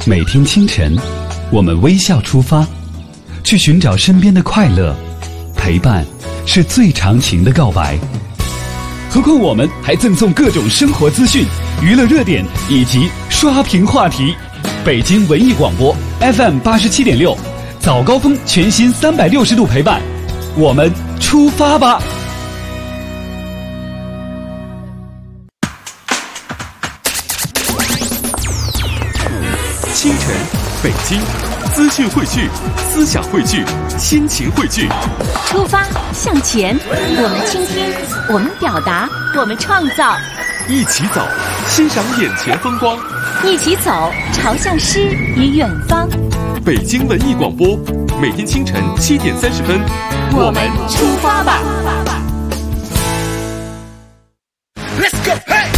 每天清晨，我们微笑出发，去寻找身边的快乐。陪伴是最长情的告白。何况我们还赠送各种生活资讯、娱乐热点以及刷屏话题。北京文艺广播 FM 87.6，早高峰全新360度陪伴，我们出发吧！ 清晨，北京，资讯汇聚，思想汇聚，心情汇聚。 出发向前，我们倾听，我们表达，我们创造。 一起走，欣赏眼前风光。 一起走，朝向诗与远方。 北京文艺广播，每天清晨7点30分， 我们出发吧。 Let's go, hey!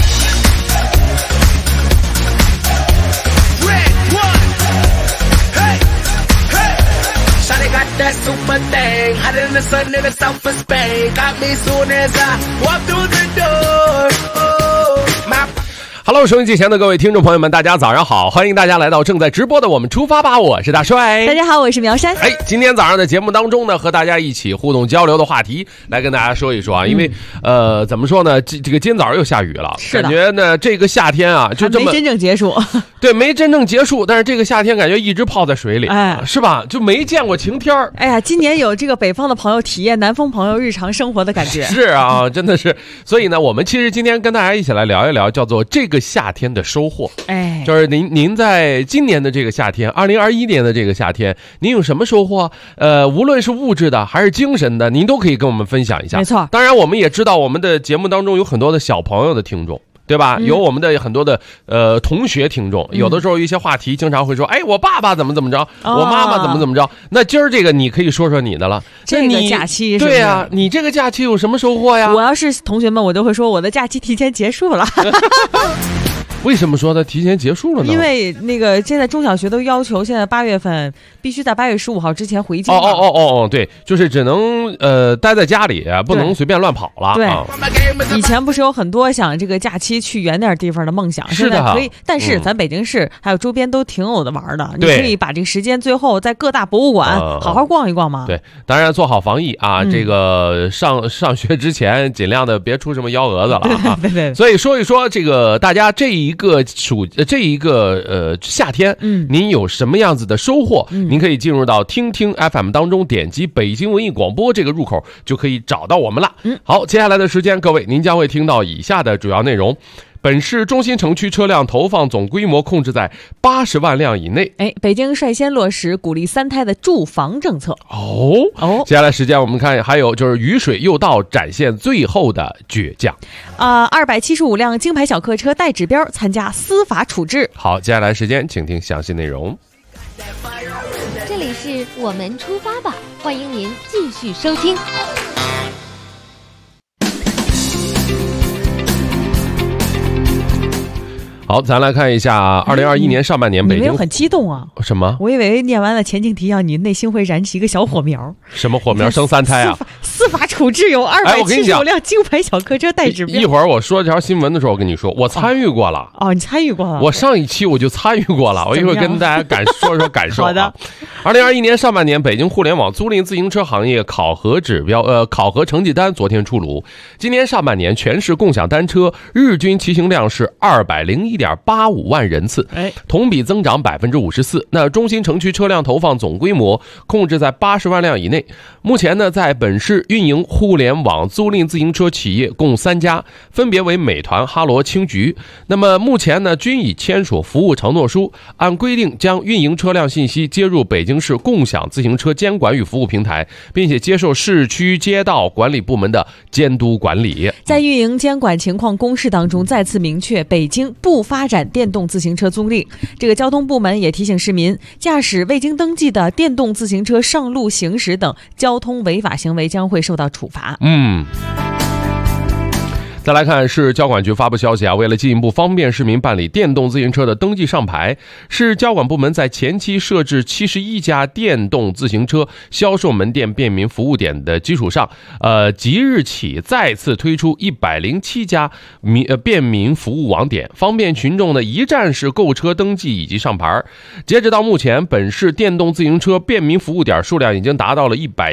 That super thing, hotter than the sun in the south of Spain. Got me soon as I walk through the door. Oh, my. Hello， 收音机前的各位听众朋友们，大家早上好！欢迎大家来到正在直播的我们出发吧，我是大帅。 大家好，我是苗山。 今天早上的节目当中呢，和大家一起互动交流的话题，来跟大家说一说啊。因为怎么说呢，这个今天早上又下雨了，感觉呢这个夏天啊就这么没真正结束。 对，没真正结束，但是这个夏天感觉一直泡在水里，是吧？就没见过晴天。 哎呀，今年有这个北方的朋友体验南方朋友日常生活的感觉。 是啊，真的是。所以呢，我们其实今天跟大家一起来聊一聊，叫做这个夏天的收获。就是您在今年的这个夏天，2021年的这个夏天，您有什么收获？无论是物质的还是精神的，您都可以跟我们分享一下。 没错。当然，我们也知道我们的节目当中有很多的小朋友的听众。对吧？有我们的很多的同学听众，有的时候一些话题经常会说，哎，我爸爸怎么着，我妈妈怎么着。那今儿这个你可以说说你的了。 这个假期是不是？ 对啊，你这个假期有什么收获呀？ 我要是同学们，我都会说我的假期提前结束了。 为什么说它提前结束了呢？ 因为那个现在中小学都要求现在8月份必须在8月15号之前回家。 对，就是只能待在家里，不能随便乱跑了。 对，以前不是有很多想这个假期去远点地方的梦想， 是的， 可以。但是咱北京市还有周边都挺有的玩的，你可以把这个时间最后在各大博物馆好好逛一逛嘛。 对，当然做好防疫啊，这个上学之前尽量的别出什么幺蛾子了啊。 对。 所以说一说这个大家这一个夏天，您有什么样子的收获？您可以进入到听听 FM 当中，点击北京文艺广播这个入口，就可以找到我们了。好，接下来的时间，各位您将会听到以下的主要内容。本市中心城区车辆投放总规模控制在80万辆以内。 北京率先落实鼓励3胎的住房政策。 接下来时间我们看，还有就是雨水又到，展现最后的倔强。 275辆京牌小客车带指标参加司法处置。 好，接下来时间请听详细内容。 这里是我们出发吧，欢迎您继续收听。 好，咱来看一下2021年上半年北京。 你没有很激动啊？ 什么？ 我以为念完了前情提要，你内心会燃起一个小火苗。 什么火苗？生3胎啊？ 司法处置有275辆京牌小客车带指标。 一会儿我说这条新闻的时候，我跟你说，我参与过了。 你参与过了？ 我上一期我就参与过了，我一会儿跟大家说说感受。 好的。 2021年上半年，北京互联网租赁自行车行业考核成绩单昨天出炉。今年上半年，全市共享单车日均骑行量是201.85万人次，同比增长54%。那中心城区车辆投放总规模控制在80万辆以内。目前呢，在本市运营互联网租赁自行车企业共3家，分别为美团、哈罗、青桔。那么目前呢，均已签署服务承诺书，按规定将运营车辆信息接入北京市共享自行车监管与服务平台，并且接受市区街道管理部门的监督管理。 在运营监管情况公示当中，再次明确北京不发展电动自行车租赁。这个交通部门也提醒市民，驾驶未经登记的电动自行车上路行驶等交通违法行为将会受到处罚。 再来看市交管局发布消息啊，为了进一步方便市民办理电动自行车的登记上牌，市交管部门在前期设置71家电动自行车销售门店便民服务点的基础上，即日起再次推出107家便民服务网点，方便群众的一站式购车登记以及上牌。截止到目前，本市电动自行车便民服务点数量已经达到了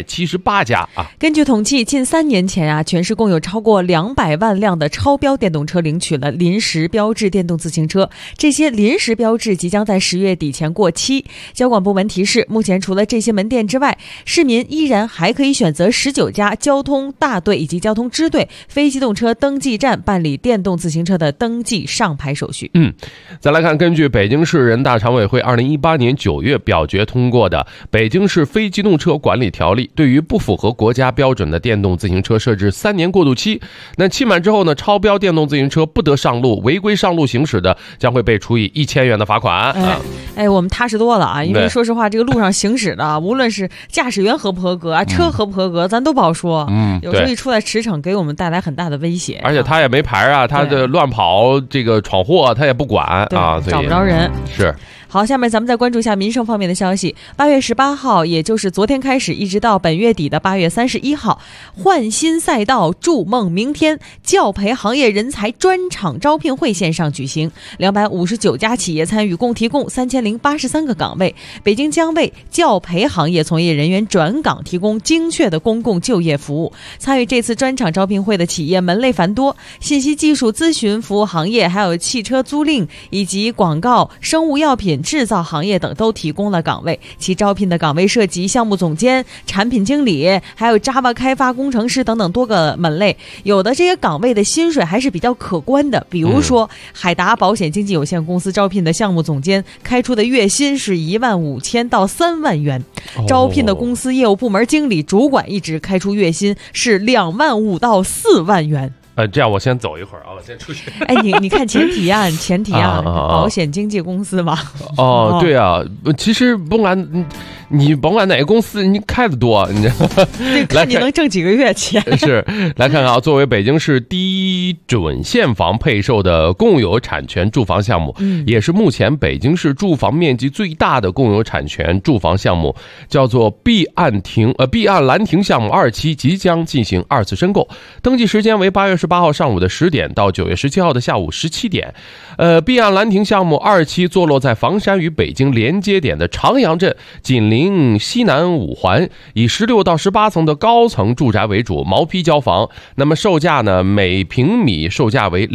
178家啊。 根据统计，近3年前啊，全市共有超过200万辆的超标电动车领取了临时标志电动自行车，这些临时标志即将在10月底前过期。交管部门提示，目前除了这些门店之外，市民依然还可以选择19家交通大队以及交通支队非机动车登记站办理电动自行车的登记上牌手续。 再来看，根据北京市人大常委会2018年9月表决通过的《北京市非机动车管理条例》，对于不符合国家标准的电动自行车设置3年过渡期，那期满之后呢，超标电动自行车不得上路，违规上路行驶的将会被处以1000元的罚款。 我们踏实多了啊，因为说实话，这个路上行驶的，无论是驾驶员合不合格啊，车合不合格，咱都不好说。有时候一出来驰骋，给我们带来很大的威胁。 而且他也没牌啊，他的乱跑这个闯祸他也不管啊， 找不着人。 是。 好，下面咱们再关注一下民生方面的消息。8月18号，也就是昨天开始，一直到本月底的8月31号，焕新赛道筑梦明天教培行业人才专场招聘会线上举行，259家企业参与，共提供3083个岗位。北京将为教培行业从业人员转岗提供精确的公共就业服务。参与这次专场招聘会的企业门类繁多，信息技术咨询服务行业，还有汽车租赁以及广告、生物药品制造行业等都提供了岗位。其招聘的岗位涉及项目总监、产品经理，还有 Java 开发工程师等等多个门类。有的这些岗位的薪水还是比较可观的，比如说海达保险经纪有限公司招聘的项目总监，开出的月薪是15000到3万元。招聘的公司业务部门经理、主管一职开出月薪是25000到4万元。 这样我先走一会儿啊，我先出去。 你看前提啊，保险经纪公司嘛。 对啊，其实甭管你甭管哪个公司，你开的多，你看你能挣几个月钱。 是，来看看啊，作为北京市第一准现房配售的共有产权住房项目，也是目前北京市住房面积最大的共有产权住房项目，叫做碧岸兰亭项目2期即将进行2次申购，登记时间为8月18号上午的10点到9月17号的下午17点。碧岸兰亭项目2期坐落在房山与北京连接点的长阳镇，紧邻西南5环，以16到18层的高层住宅为主，毛坯交房。那么售价呢，每平米售价为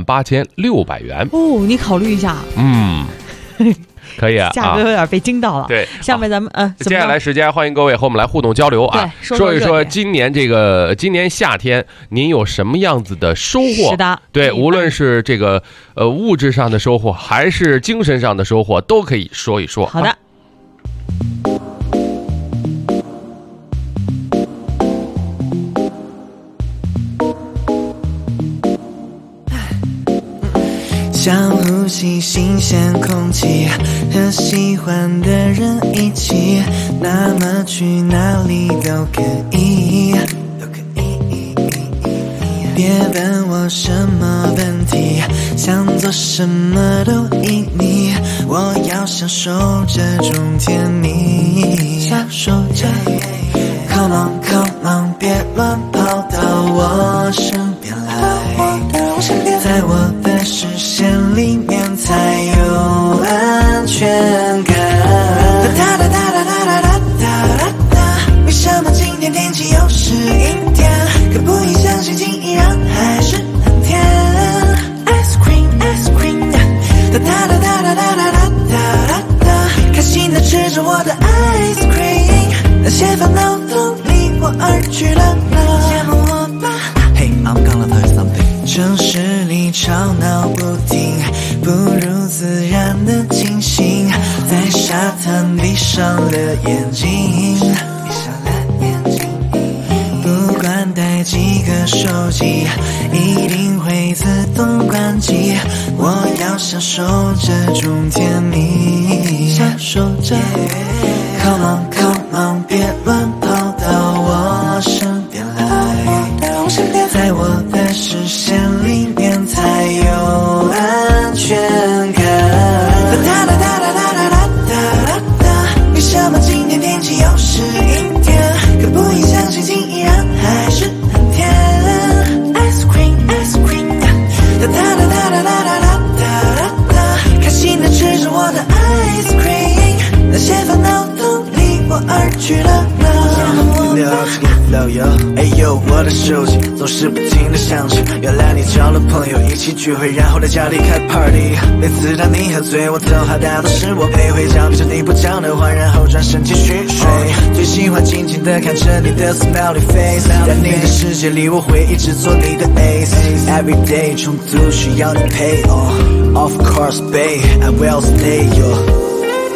28600元。 你考虑一下。 可以啊， 价格有点被惊到了。 对， 下面咱们接下来时间欢迎各位和我们来互动交流啊，说一说今年夏天您有什么样子的收获？ 是的， 对，无论是这个物质上的收获，还是精神上的收获，都可以说一说。 好的。 想呼吸新鲜空气，和喜欢的人一起，那么去哪里都可以。别问我什么问题，想做什么都依你，我要享受这种甜蜜，享受着。Come on come on， 别乱跑到我身边来，在我的视线里面才有安全感。哒哒哒哒哒哒哒哒哒，为什么今天天气又是阴天？可不可以相信情依然还是很甜。Ice cream ice cream， 哒哒哒哒哒哒哒哒哒哒，开心地吃着我的 ice cream， 那些烦恼都离我而去了。羡慕我吧。Hey I'm gonna tell you something。城市里吵闹不停，不如自然的清醒，在沙滩闭上了眼睛，不管带几个手机，一定会自动关机，我要享受这种甜蜜，享受着。Come on come on， 别乱跑到我身边来，在我的视线里我的 ice cream， 那些烦恼都离我而去了。哎呦，我的手机总是不停地响起，原来你交了朋友，一起聚会，然后在家里开 party。每次当你喝醉，我都好大都是我陪回家，闭着你不讲的话，然后转身继续睡。最喜欢静静地看着你的 smiley face， 在你的世界里，我会一直做你的 ace。Every day 冲突需要你陪哦 ，Of course, babe, I will stay yo。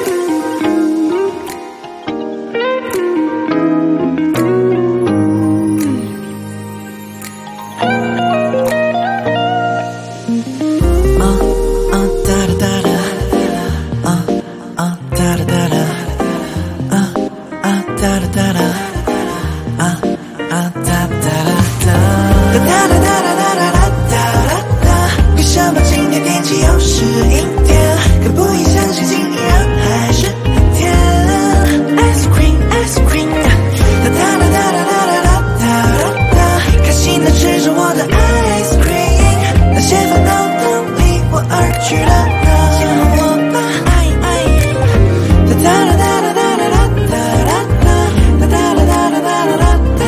为什么今天天气又是阴天？可不以相信今天还是天 ？Ice cream, ice cream， 哒哒哒哒哒哒哒哒哒，开心地吃着我的 ice cream， 那些烦恼都离我而去了。亲我吧，爱爱，哒哒哒哒哒哒哒哒哒哒哒哒哒哒哒哒哒哒。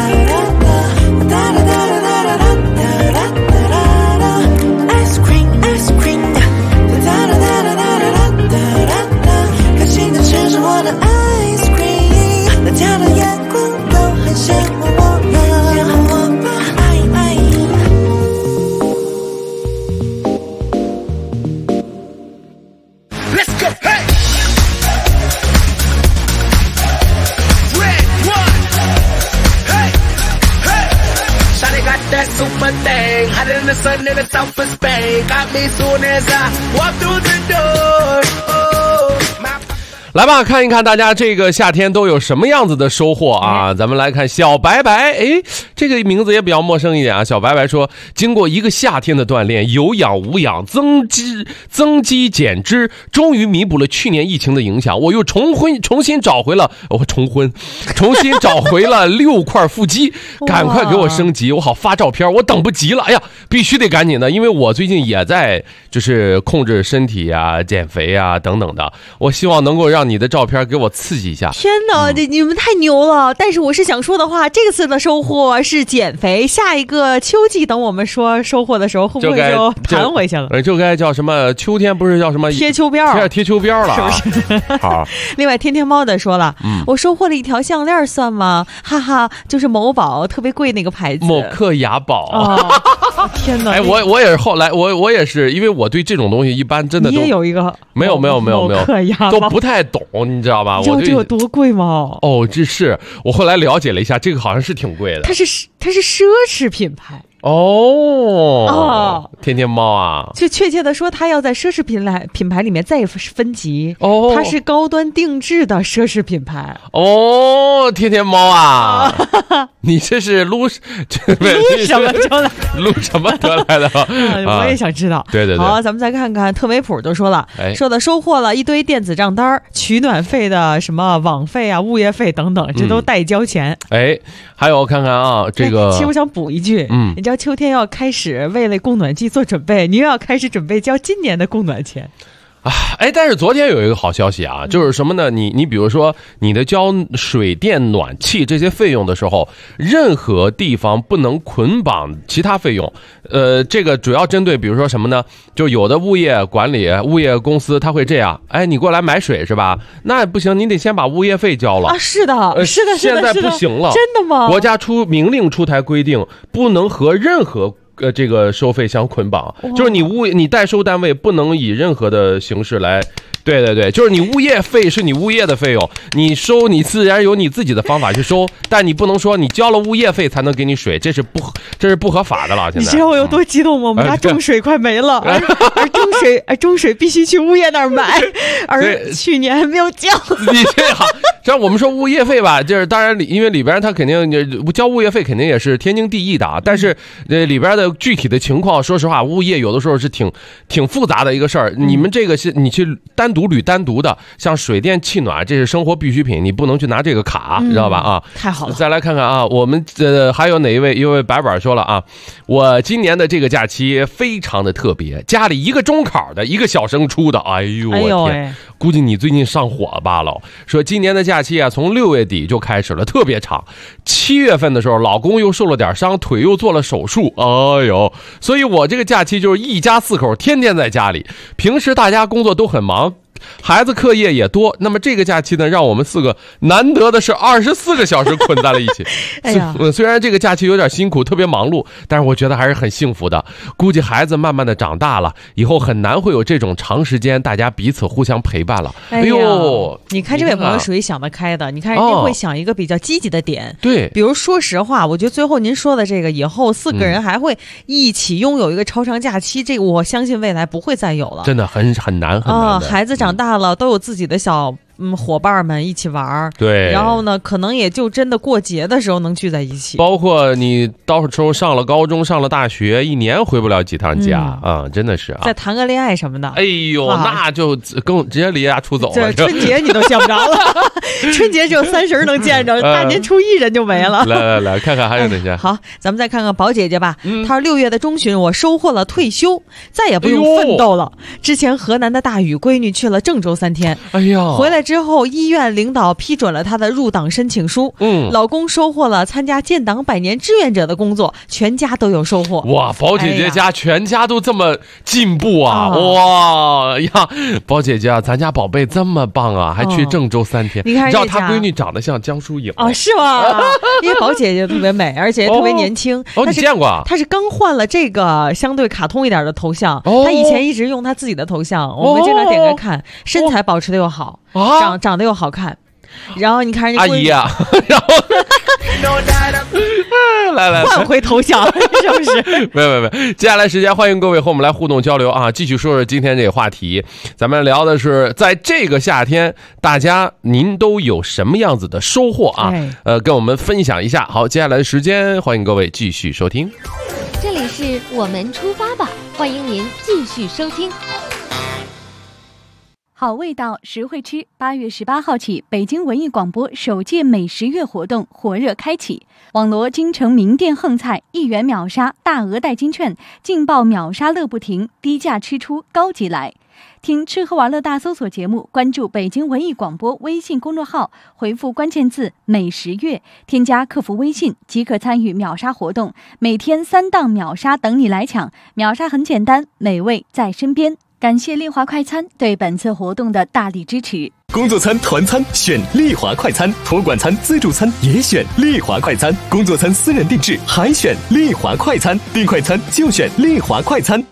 Super thing, hotter than the sun in the south of Spain. Got me soon as I walk through the door. Oh, my 来吧，看一看大家这个夏天都有什么样子的收获啊！咱们来看小白白，哎，这个名字也比较陌生一点啊。小白白说，经过一个夏天的锻炼，有氧无氧，增肌减脂，终于弥补了去年疫情的影响。我又重新找回了6块腹肌，赶快给我升级，我好发照片，我等不及了。哎呀，必须得赶紧的，因为我最近也在就是控制身体啊、减肥啊等等的，我希望能够让你的照片给我刺激一下。 天哪，你们太牛了！但是我是想说的话，这次的收获是减肥，下一个秋季等我们说收获的时候，会不会就弹回去了？ 就该叫什么？秋天不是叫什么贴秋膘？ 贴秋膘了、啊， 是不是？ 好。 另外，天天猫的说了，我收获了一条项链，算吗？哈哈，就是某宝特别贵那个牌子， 某克雅宝。 哦、天哪！ 哎，我也是后来我也是，因为我对这种东西一般真的都你也有一个没有某克雅宝都不太懂，你知道吧？ 你知道这有多贵吗？ 哦，这是我后来了解了一下，这个好像是挺贵的。 它是奢侈品牌。 哦，天天猫啊， 就确切的说，它要在奢侈品牌里面再分级。 哦， 它是高端定制的奢侈品牌。 哦，天天猫啊，你这是撸什么出来？ 撸什么得来的？ 我也想知道。 对对对。 好，咱们再看看特美普都说了，说的收获了一堆电子账单，取暖费的什么网费啊、物业费等等，这都代交钱。 哎，还有看看啊，这个， 其实我想补一句，你知道秋天要开始为了供暖季做准备，你又要开始准备交今年的供暖钱。 哎，但是昨天有一个好消息啊，就是什么呢？你比如说你的交水电暖气这些费用的时候，任何地方不能捆绑其他费用。这个主要针对比如说什么呢？就有的物业管理、物业公司他会这样，哎，你过来买水是吧？那不行，你得先把物业费交了啊。是的，是的， 现在不行了， 真的吗？ 国家明令出台规定，不能和任何这个收费相捆绑，就是你代收单位不能以任何的形式来，对对对，就是你物业费是你物业的费用，你收你自然有你自己的方法去收，但你不能说你交了物业费才能给你水，这是不合法的了。现在你知道我有多激动吗？我们家中水快没了，而中水必须去物业那儿买，而去年还没有交。 你这好， 虽然我们说物业费吧，就是当然因为里边它肯定交物业费肯定也是天经地义的啊，但是里边的具体的情况，说实话，物业有的时候是挺复杂的一个事儿。你们这个是你去单独捋单独的，像水电气暖，这是生活必需品，你不能去拿这个卡，知道吧？啊， 太好了。 再来看看啊，我们还有哪一位白板说了啊，我今年的这个假期非常的特别，家里一个中考的，一个小升初的，哎呦我天，估计你最近上火罢了。说今年的假期啊，从6月底就开始了，特别长。7月份的时候，老公又受了点伤，腿又做了手术，哎呦，所以我这个假期就是一家4口天天在家里。平时大家工作都很忙，孩子课业也多，那么这个假期呢，让我们4个难得的是24个小时捆在了一起。 哎呀， 虽然这个假期有点辛苦，特别忙碌，但是我觉得还是很幸福的。估计孩子慢慢的长大了，以后很难会有这种长时间大家彼此互相陪伴了。哎呦， 你看这位朋友属于想得开的，你看人家会想一个比较积极的点。 对， 比如说实话，我觉得最后您说的这个，以后4个人还会一起拥有一个超长假期，这个我相信未来不会再有了。 真的很难啊， 孩子长大了，都有自己的小伙伴们一起玩， 对， 然后呢，可能也就真的过节的时候能聚在一起。 包括你到时候上了高中、上了大学，一年回不了几趟家啊，真的是啊。 再谈个恋爱什么的， 哎呦，那就直接离家出走了。 这春节你都见不着了，春节只有30能见着，大年初1人就没了。 来看看还有哪些。 好，咱们再看看宝姐姐吧。她说6月的中旬，我收获了退休，再也不用奋斗了。之前河南的大雨，闺女去了郑州3天， 哎呀， 回来之后，医院领导批准了她的入党申请书。老公收获了参加建党100年志愿者的工作，全家都有收获。 哇，宝姐姐家全家都这么进步啊！哇呀，宝姐姐啊，咱家宝贝这么棒啊，还去郑州3天。 你看， 知道她闺女长得像江疏影哦，是吗？因为宝姐姐特别美，而且特别年轻。 你见过啊？ 她是刚换了这个相对卡通一点的头像，她以前一直用她自己的头像，我们经常点开看，身材保持的又好，长得又好看。然后你看人家阿姨啊，然后来换回头像，是不是？ 没，接下来时间欢迎各位和我们来互动交流啊！继续说说今天这个话题，咱们聊的是在这个夏天，大家您都有什么样子的收获啊？跟我们分享一下。好，接下来的时间欢迎各位继续收听。 这里是我们出发吧，欢迎您继续收听。 好味道，实惠吃。8月18号起，北京文艺广播首届美食月活动火热开启，网罗京城名店横菜，1元秒杀，大额代金券，劲爆秒杀乐不停，低价吃出高级来。听吃喝玩乐大搜索节目，关注北京文艺广播微信公众号，回复关键字美食月，添加客服微信即可参与秒杀活动，每天3档秒杀等你来抢。秒杀很简单，美味在身边。感谢丽华快餐对本次活动的大力支持。 工作餐、团餐选丽华快餐，托管餐、自助餐也选丽华快餐，工作餐私人定制还选丽华快餐，订快餐就选丽华快餐。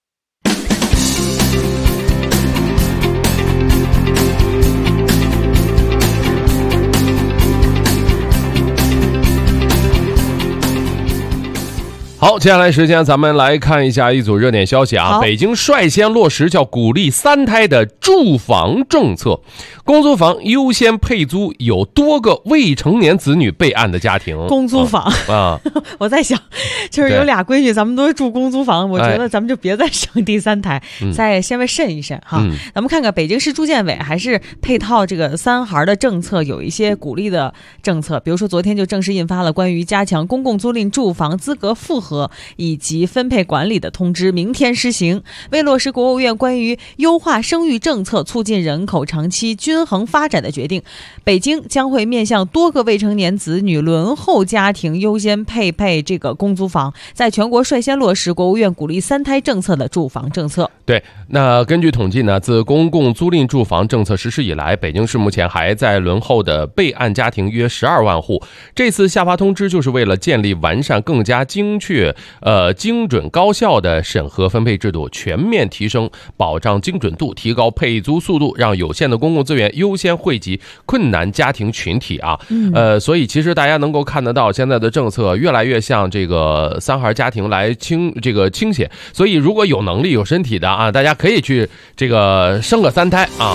好，接下来时间咱们来看一下一组热点消息啊。北京率先落实叫鼓励3胎的住房政策，公租房优先配租有多个未成年子女备案的家庭。 公租房啊，我在想，就是有俩闺女，咱们都住公租房，我觉得咱们就别再生第3胎，再先为慎一慎哈。咱们看看北京市住建委还是配套这个3孩的政策，有一些鼓励的政策，比如说昨天就正式印发了关于加强公共租赁住房资格复核以及分配管理的通知，明天施行。为落实国务院关于优化生育政策、促进人口长期均衡发展的决定，北京将会面向多个未成年子女轮候家庭优先配这个公租房，在全国率先落实国务院鼓励3胎政策的住房政策。 对，那根据统计呢，自公共租赁住房政策实施以来，北京市目前还在轮候的备案家庭约12万户。这次下发通知就是为了建立完善更加精确、精准高效的审核分配制度，全面提升保障精准度，提高配租速度，让有限的公共资源优先惠及困难家庭群体啊。所以其实大家能够看得到，现在的政策越来越向这个3孩家庭来倾斜。所以如果有能力、有身体的啊，大家可以去这个生个3胎啊。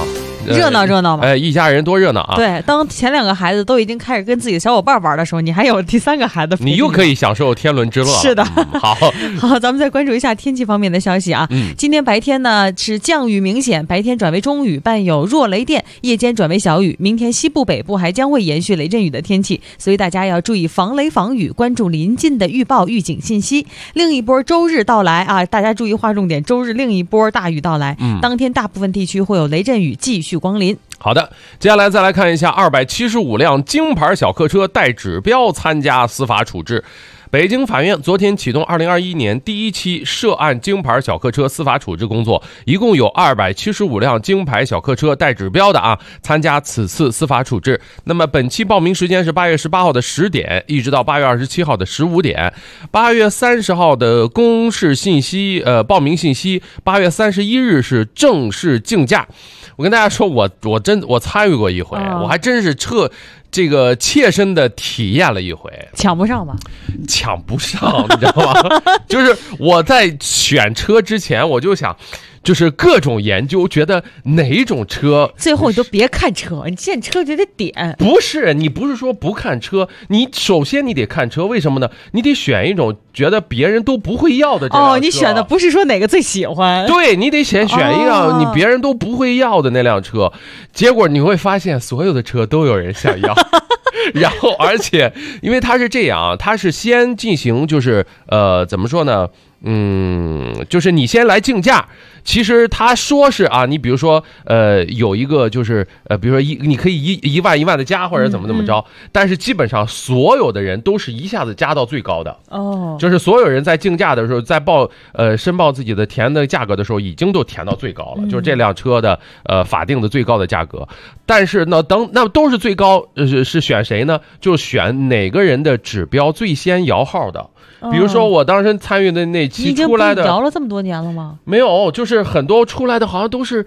热闹嘛。 一家人多热闹啊！ 对，当前2个孩子都已经开始跟自己的小伙伴玩的时候，你还有第3个孩子， 你又可以享受天伦之乐了。 是的， 好， 咱们再关注一下天气方面的消息啊。今天白天呢是降雨明显，白天转为中雨，伴有弱雷电，夜间转为小雨。明天西部北部还将会延续雷阵雨的天气，所以大家要注意防雷防雨，关注临近的预报预警信息。另一波周日到来啊，大家注意划重点，周日另一波大雨到来，当天大部分地区会有雷阵雨继续光临。 好的，接下来再来看一下275辆京牌小客车带指标参加司法处置。北京法院昨天启动2021年第1期涉案京牌小客车司法处置工作，一共有275辆京牌小客车带指标的参加此次司法处置。那么本期报名时间是8月18号的10点，一直到8月27号的15点。8月30号的公示信息，报名信息，8月31日是正式竞价。我跟大家说，我参与过一回，我还真是切身的体验了一回。 抢不上吧？ 抢不上，你知道吗？就是我在选车之前，我就想，就是各种研究，觉得哪种车， 最后你都别看车，你见车就得点。 不是，你不是说不看车，你首先你得看车，为什么呢？你得选一种觉得别人都不会要的这辆车。 你选的不是说哪个最喜欢， 对，你得先选一辆你别人都不会要的那辆车。结果你会发现，所有的车都有人想要。然后，而且因为它是这样，它是先进行就是怎么说呢？就是你先来竞价。其实他说是你比如说有一个就是比如说你可以一万的加或者怎么着，但是基本上所有的人都是一下子加到最高的。就是所有人在竞价的时候，在申报自己的填的价格的时候，已经都填到最高了，就是这辆车的法定的最高的价格。但是呢，那都是最高，是选谁呢？就选哪个人的指标最先摇号的。比如说我当时参与的那期出来的， 你已经摇了这么多年了吗？ 没有，就是很多出来的好像都是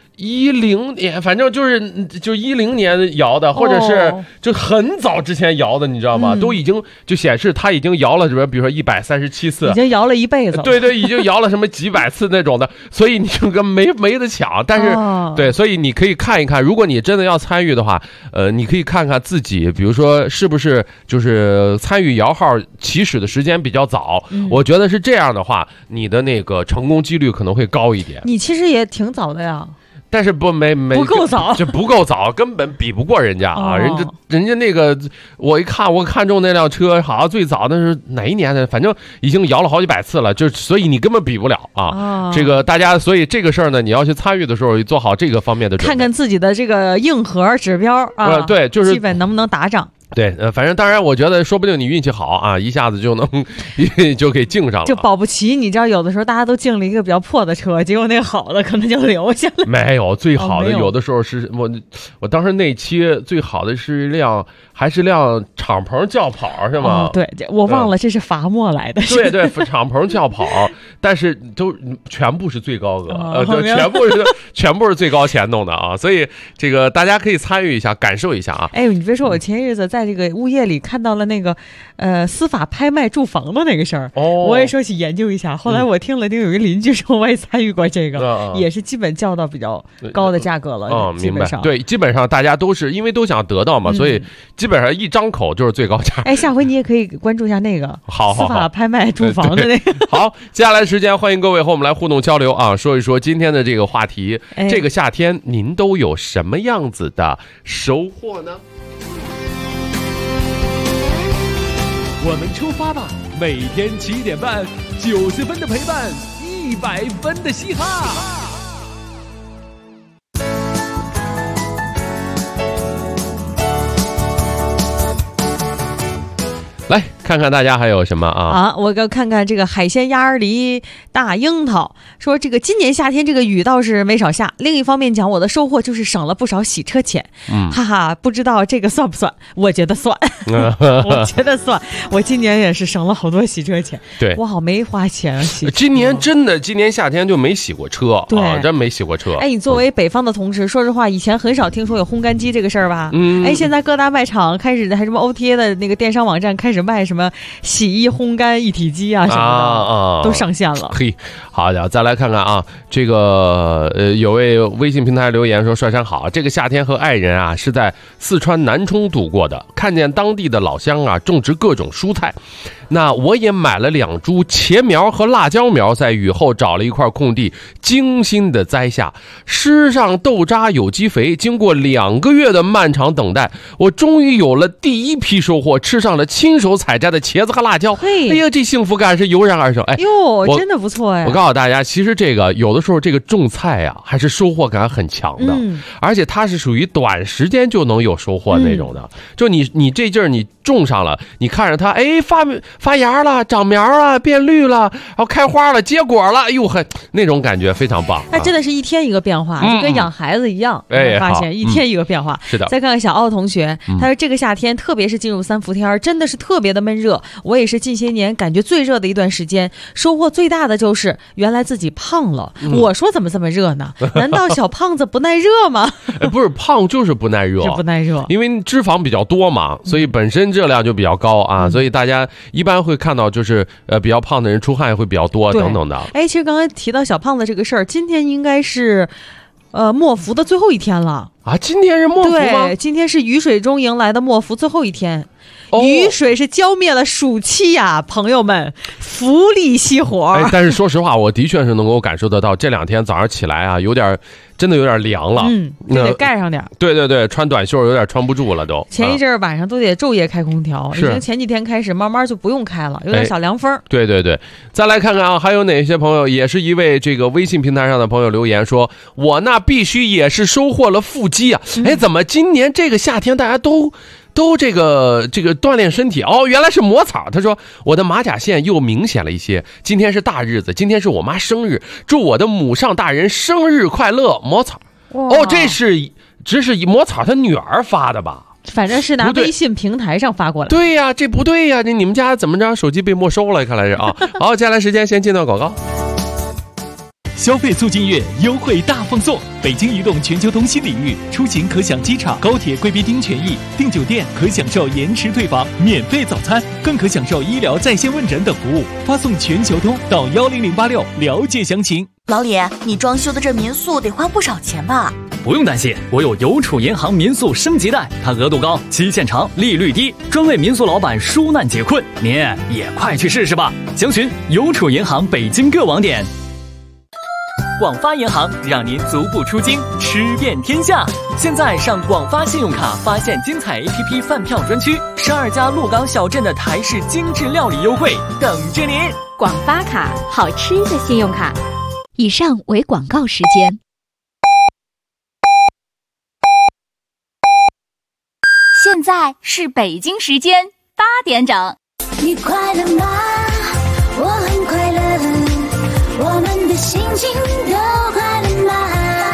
10年，反正就10年摇的，或者是就很早之前摇的，你知道吗？都已经就显示他已经摇了，比如说137次， 已经摇了一辈子了。 对，已经摇了什么几百次那种的，所以你就跟没得抢。但是对，所以你可以看一看，如果你真的要参与的话，你可以看看自己，比如说是不是就是参与摇号起始的时间比较早。我觉得是这样的话，你的那个成功几率可能会高一点。 你其实也挺早的呀。 但是不够早，就不够早，根本比不过人家啊！人家那个，我看中那辆车，好像最早那是哪一年的，反正已经摇了好几百次了，所以你根本比不了啊！这个大家，所以这个事儿呢，你要去参与的时候，做好这个方面的准备， 看看自己的这个硬核指标啊， 对，就是基本能不能打上。 对，反正当然，我觉得说不定你运气好啊，一下子就能就给竞上了， 就保不齐你知道，有的时候大家都竞了一个比较破的车，结果那个好的可能就留下了。 没有，最好的有的时候是我当时那期最好的是还是辆敞篷轿跑是吗？ 对，我忘了这是罚没来的。 对，敞篷轿跑，但是都全部是最高额，全部是最高钱弄的啊！所以这个大家可以参与一下，感受一下啊！ 哎，你别说，我前日子在这个物业里看到了那个司法拍卖住房的那个事儿，我也说去研究一下。后来我听了，有一个邻居说我也参与过这个，也是基本叫到比较高的价格了。 明白。对，基本上大家都是因为都想得到嘛，所以基本上一张口就是最高价。 哎，下回你也可以关注一下那个司法拍卖住房的那个。 好，接下来时间欢迎各位和我们来互动交流啊，说一说今天的这个话题。这个夏天您都有什么样子的收获呢？ 我们出发吧！每天7点半，90分的陪伴，100分的嘻哈。 来看看大家还有什么我要看看这个海鲜鸭儿梨大樱桃，说这个今年夏天这个雨倒是没少下。另一方面讲，我的收获就是省了不少洗车钱。哈哈，不知道这个算不算？我觉得算，我觉得算。我今年也是省了好多洗车钱。 对， 我好没花钱洗车。 今年夏天就没洗过车，对，真没洗过车。 哎，你作为北方的同事，说实话，以前很少听说有烘干机这个事儿吧？哎，现在各大卖场开始还什么 OTA 的那个电商网站开始卖什么么洗衣烘干一体机啊什么的，都上线了。 嘿，好的，再来看看啊，这个有位微信平台留言说，帅山好，这个夏天和爱人啊是在四川南充度过的，看见当地的老乡啊种植各种蔬菜，那我也买了2株茄苗和辣椒苗，在雨后找了一块空地，精心的栽下，施上豆渣有机肥，经过2个月的漫长等待，我终于有了第一批收获，吃上了亲手采摘的茄子和辣椒。哎呀，这幸福感是油然而生。哎呦，真的不错哎！ 我告诉大家，其实这个有的时候这个种菜啊，还是收获感很强的，而且它是属于短时间就能有收获那种的。就你这劲儿你种上了，你看着它，哎，发芽了，长苗了，变绿了，然后开花了，结果了，哎呦嘿，那种感觉非常棒。 它真的是一天一个变化，就跟养孩子一样。 哎， 发现一天一个变化。 是的。 再看看小奥同学，他说这个夏天，特别是进入3伏天，真的是特别的闷热。我也是近些年感觉最热的一段时间，收获最大的就是原来自己胖了。我说怎么这么热呢？难道小胖子不耐热吗？ 不是，胖就是不耐热， 是不耐热， 因为脂肪比较多嘛，所以本身热量就比较高啊，所以大家一般会看到就是比较胖的人出汗也会比较多等等的。 哎，其实刚才提到小胖子这个事儿，今天应该是末伏的最后一天了啊！今天是末伏吗？ 对，今天是雨水中迎来的末伏最后一天。雨水是浇灭了暑气呀，朋友们，福利熄火。 哎，但是说实话，我的确是能够感受得到，这2天早上起来啊，真的有点凉了， 就得盖上点。 对对对，穿短袖有点穿不住了都。 前一阵晚上都得昼夜开空调，已经前几天开始慢慢就不用开了，有点小凉风。 对对对，再来看看啊，还有哪些朋友，也是一位这个微信平台上的朋友留言说，我那必须也是收获了腹肌啊！哎，怎么今年这个夏天大家都这个锻炼身体哦，原来是抹草。他说我的马甲线又明显了一些，今天是大日子，今天是我妈生日，祝我的母上大人生日快乐，抹草。哦，这是抹草他女儿发的吧？ 反正是拿微信平台上发过来。 对呀，这不对呀，你们家怎么着手机被没收了？看来是啊。好，接下来时间先进到广告。 消费促进月优惠大放送，北京移动全球通新领域，出行可享机场、高铁贵宾厅权益，订酒店可享受延迟退房、免费早餐，更可享受医疗在线问诊等服务。发送全球通到10086了解详情。 老李，你装修的这民宿得花不少钱吧？ 不用担心，我有邮储银行民宿升级贷，它额度高，期限长，利率低，专为民宿老板纾难解困。您也快去试试吧！详询邮储银行北京各网点。广发银行让您足不出京，吃遍天下。现在上广发信用卡发现精彩 APP 饭票专区，12家鹿港小镇的台式精致料理优惠等着您。 广发卡，好吃的信用卡。以上为广告时间。 现在是北京时间8点整。 你快乐吗？我很快乐，我们的心情都快乐吗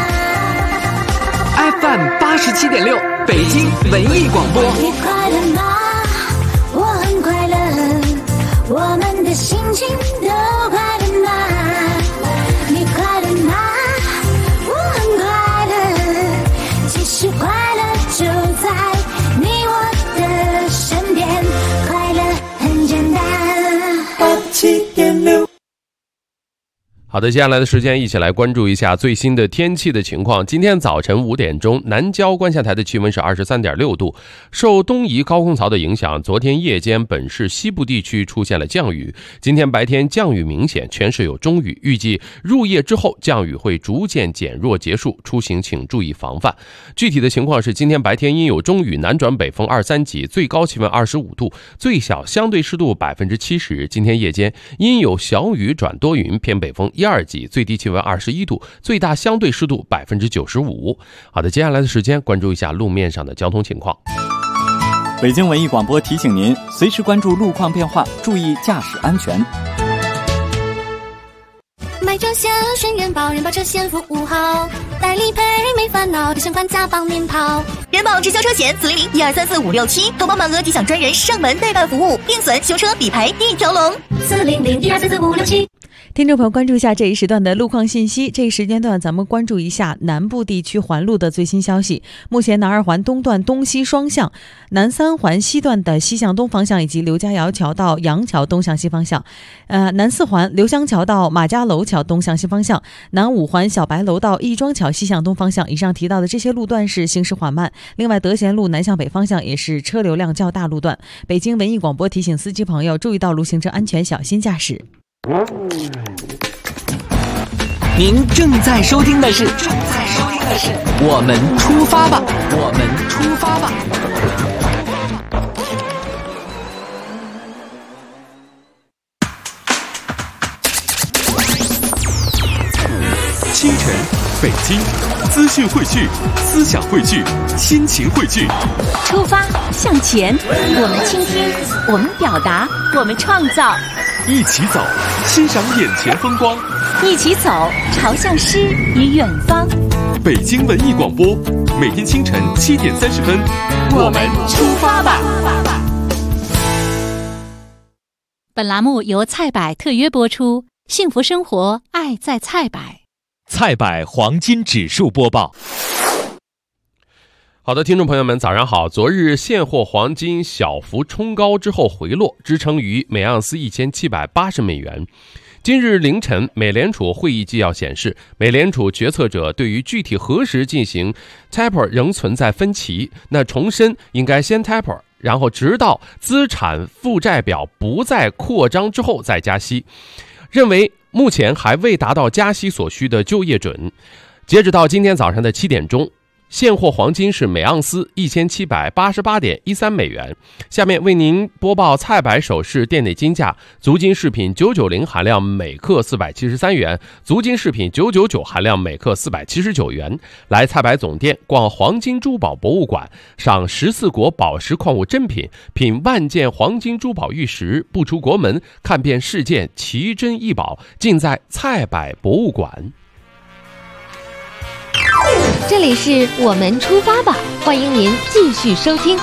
？FM 87.6，北京文艺广播。 你快乐吗？我很快乐，我们的心情都快乐吗？你快乐吗？我很快乐，其实快乐就在你我的身边，快乐很简单。87.6。 好的，接下来的时间一起来关注一下最新的天气的情况。今天早晨5点钟，南郊观下台的气温是23.6度。受东移高空槽的影响，昨天夜间本市西部地区出现了降雨。今天白天降雨明显，全市有中雨，预计入夜之后降雨会逐渐减弱结束，出行请注意防范。具体的情况是，今天白天阴有中雨，南转北风2、3级，最高气温25度，最小相对湿度70%。今天夜间阴有小雨转多云，偏北风1、2级，最低气温21度，最大相对湿度95%。好的，接下来的时间关注一下路面上的交通情况。 北京文艺广播提醒您，随时关注路况变化，注意驾驶安全。 买车险选人保，人保车险服务好，代理赔没烦恼，提前款加帮您跑。 人保直销车险400-1234567，投保满额即享专人上门代办服务，定损修车理赔一条龙。 400-1234567。 听众朋友，关注一下这一时段的路况信息。这一时间段，咱们关注一下南部地区环路的最新消息。目前南二环东段东西双向、南三环西段的西向东方向以及刘家窑桥到杨桥东向西方向，南四环刘香桥到马家楼桥东向西方向，南五环小白楼到亦庄桥西向东方向。以上提到的这些路段是行驶缓慢。另外，德贤路南向北方向也是车流量较大路段。北京文艺广播提醒司机朋友注意道路行车安全，小心驾驶。 您正在收听的是我们出发吧，我们出发吧。 清晨，北京，资讯汇聚，思想汇聚，心情汇聚。 出发向前，我们倾听，我们表达，我们创造。 一起走，欣赏眼前风光。 一起走，朝向诗与远方。 北京文艺广播，每天清晨7点30分， 我们出发吧。 本栏目由菜百特约播出，幸福生活，爱在菜百。 菜百黄金指数播报。 好的，听众朋友们，早上好。昨日现货黄金小幅冲高之后回落，支撑于每盎司1780美元。今日凌晨，美联储会议纪要显示，美联储决策者对于具体何时进行 taper 仍存在分歧。那重申应该先 taper， 然后直到资产负债表不再扩张之后再加息。认为目前还未达到加息所需的就业准。截止到今天早上的7点钟，现货黄金是每盎司1788.13美元。下面为您播报菜百首饰店内金价：足金饰品990含量每克473元，足金饰品999含量每克479元。来菜百总店逛黄金珠宝博物馆，赏14国宝石矿物珍品，品万件黄金珠宝玉石，不出国门看遍世界奇珍异宝，尽在菜百博物馆。 这里是我们出发吧，欢迎您继续收听。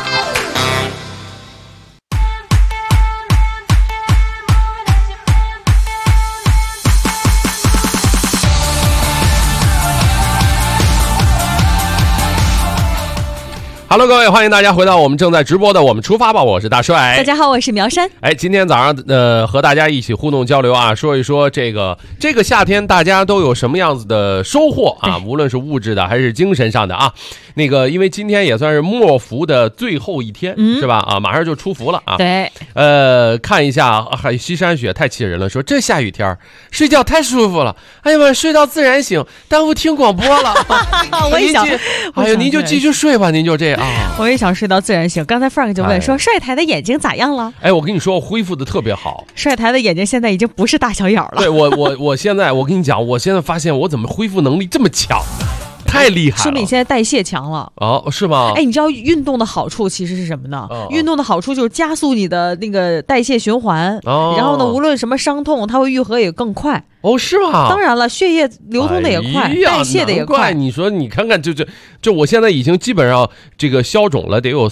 Hello， 各位，欢迎大家回到我们正在直播的《我们出发吧》，我是大帅。 大家好，我是苗山。 今天早上和大家一起互动交流啊，说一说这个夏天大家都有什么样子的收获啊？无论是物质的还是精神上的啊。因为今天也算是末伏的最后一天，是吧？啊，马上就出伏了啊。 对。 看一下西山雪太气人了，说这下雨天睡觉太舒服了，哎呀妈，睡到自然醒，耽误听广播了。 我也想， 哎呀，您就继续睡吧，您就这样。 我也想睡到自然醒。刚才 Frank 就问说，帅台的眼睛咋样了？ 哎，我跟你说，我恢复的特别好。 帅台的眼睛现在已经不是大小眼了。 对，我现在我跟你讲，我现在发现我怎么恢复能力这么强。太厉害了， 说明你现在代谢强了哦，是吗？ 哎，你知道运动的好处其实是什么呢？运动的好处就是加速你的那个代谢循环，然后呢，无论什么伤痛，它会愈合也更快。 哦，是吗？ 当然了，血液流通的也快，代谢的也快。 你说，你看看，就我现在已经基本上这个消肿了，得有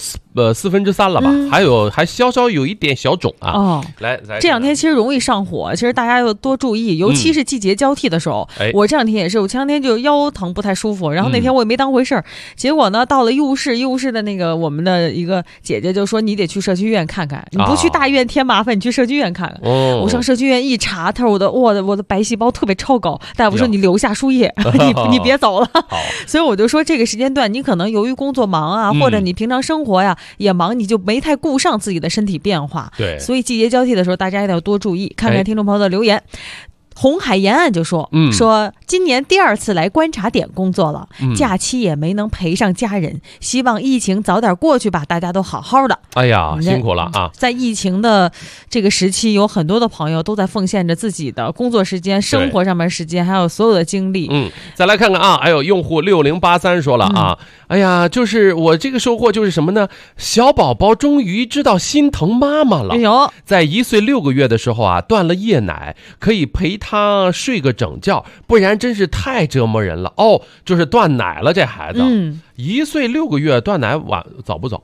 3/4了吧？还稍稍有一点小肿啊。 哦，来，这两天其实容易上火，其实大家要多注意，尤其是季节交替的时候。我这两天也是，我前两天就腰疼不太舒服，然后那天我也没当回事儿，结果呢，到了医务室的那个我们的一个姐姐就说，你得去社区医院看看，你不去大医院添麻烦，你去社区医院看看。我上社区医院一查，他说我的白细胞特别超高，大夫说你留下输液，你别走了。所以我就说这个时间段，你可能由于工作忙啊，或者你平常生活呀也忙，你就没太顾上自己的身体变化。 对， 所以季节交替的时候，大家也要多注意。看看听众朋友的留言。红海沿岸就说今年第2次来观察点工作了，假期也没能陪上家人，希望疫情早点过去吧，大家都好好的。 哎呀，辛苦了啊！ 在疫情的这个时期，有很多的朋友都在奉献着自己的工作时间、生活上面时间，还有所有的精力。 再来看看啊，还有用户6083说了啊，哎呀，就是我这个收获就是什么呢？小宝宝终于知道心疼妈妈了。 哎呦， 在1岁6个月的时候啊，断了夜奶，可以陪他睡个整觉，不然真是太折磨人了。就是断奶了，这孩子。1岁6个月断奶早不早？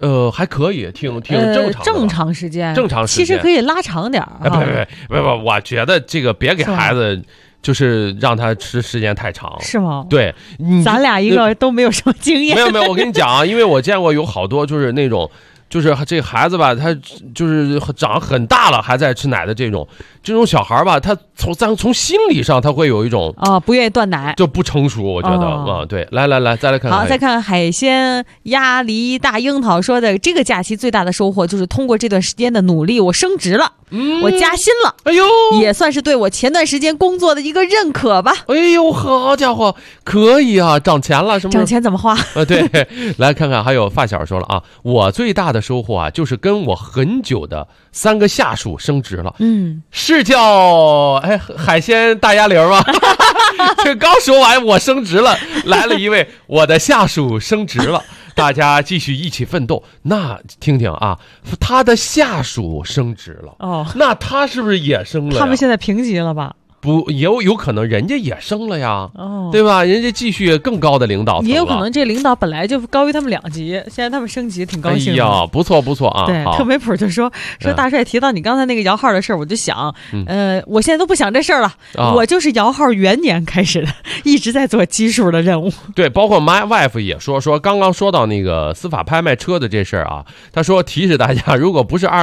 还可以，挺正常的， 正常时间， 正常时间， 其实可以拉长点儿。 不，我觉得这个别给孩子。就是让他吃时间太长， 是吗？ 对， 咱俩一个都没有什么经验。 没有，我跟你讲啊，因为我见过有好多就是那种，就是这孩子吧，他就是长很大了还在吃奶的这种小孩吧，他从心理上他会有一种不愿意断奶， 就不成熟，我觉得对，来，再来看看。 好，再看海鲜鸭梨大樱桃说的，这个假期最大的收获就是通过这段时间的努力，我升职了。我加薪了，哎呦，也算是对我前段时间工作的一个认可吧。 哎呦，好家伙，可以啊，涨钱了，是吗？ 涨钱怎么花？ 对，来看看，还有发小说了啊，我最大的收获啊，就是跟我很久的3个下属升职了。是叫海鲜大鸭梨吗？这刚说完我升职了，来了一位我的下属升职了。大家继续一起奋斗。那听听啊，他的下属升职了，那他是不是也升了？ 他们现在平级了吧？ 不，有可能人家也升了呀，对吧？人家继续更高的领导层了， 也有可能这领导本来就高于他们2级，现在他们升级挺高兴的。 哎呀，不错啊！ 对，特没谱就说大帅提到你刚才那个摇号的事儿，我就想，我现在都不想这事儿了，我就是摇号元年开始的，一直在做基数的任务。 对，包括 my wife 也说刚刚说到那个司法拍卖车的这事儿啊，他说提示大家，如果不是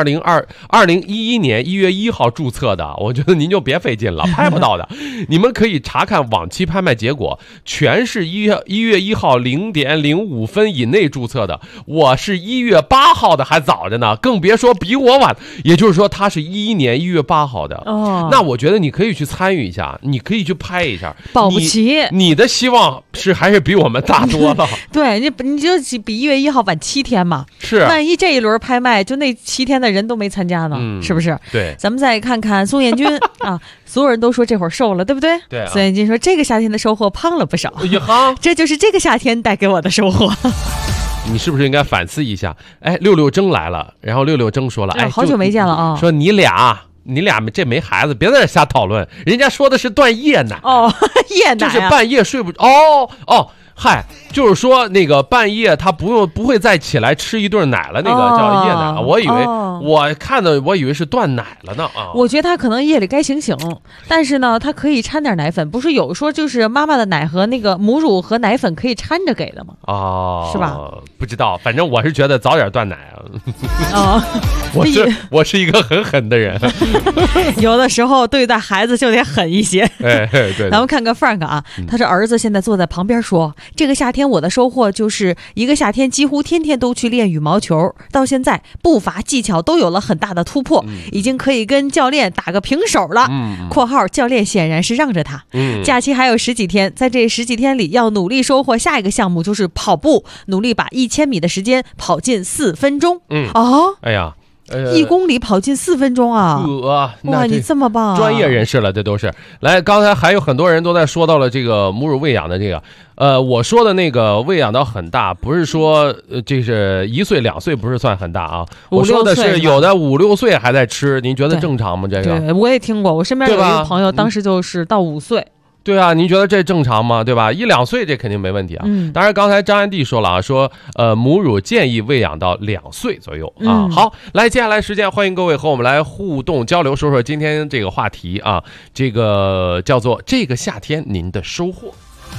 2011年1月1号注册的，我觉得您就别费劲了，拍不到的。你们可以查看往期拍卖结果，全是1月1号0点05分以内注册的。我是1月8号的，还早着呢，更别说比我晚。也就是说，他是11年1月8号的。那我觉得你可以去参与一下，你可以去拍一下。 保不齐你的希望还是比我们大多了。 对，你就比1月1号晚7天嘛。 是， 万一这一轮拍卖就那7天的人都没参加呢，是不是？ 对， 咱们再看看宋彦军啊，所有人都说这会儿瘦了，对不对？ 对。 宋彦军说这个夏天的收获胖了不少。这就是这个夏天带给我的收获。 你是不是应该反思一下？六六蒸来了，然后六六蒸说了， 好久没见了啊， 说你俩这没孩子，别在这瞎讨论，人家说的是断夜奶。 夜奶就是半夜睡不嗨，就是说那个半夜他不会再起来吃一顿奶了，那个叫夜奶。我以为我以为是断奶了呢啊。 我觉得他可能夜里该醒，但是呢，他可以掺点奶粉。不是有说就是妈妈的奶和那个母乳和奶粉可以掺着给的吗？是吧？ 不知道，反正我是觉得早点断奶啊。我是一个很狠的人， 有的时候对待孩子就得狠一些。 对。 咱们看个 Frank 啊，他是儿子现在坐在旁边说。这个夏天我的收获就是一个夏天几乎天天都去练羽毛球，到现在步伐技巧都有了很大的突破，已经可以跟教练打个平手了。括号教练显然是让着他。假期还有10几天，在这10几天里要努力收获下一个项目，就是跑步，努力把1000米的时间跑进4分钟。 哎呀。 1公里跑进4分钟啊！哇，你这么棒啊！ 专业人士了，这都是。来，刚才还有很多人都在说到了这个母乳喂养的这个，我说的那个喂养到很大，不是说这是1岁2岁不是算很大啊，我说的是有的5、6岁还在吃，您觉得正常吗？这个？ 对，我也听过，我身边有一个朋友，当时就是到5岁。 对啊，您觉得这正常吗？对吧？1、2岁这肯定没问题啊。当然，刚才张安迪说了啊，说母乳建议喂养到2岁左右啊。好，来，接下来时间欢迎各位和我们来互动交流，说说今天这个话题啊，这个叫做这个夏天您的收获。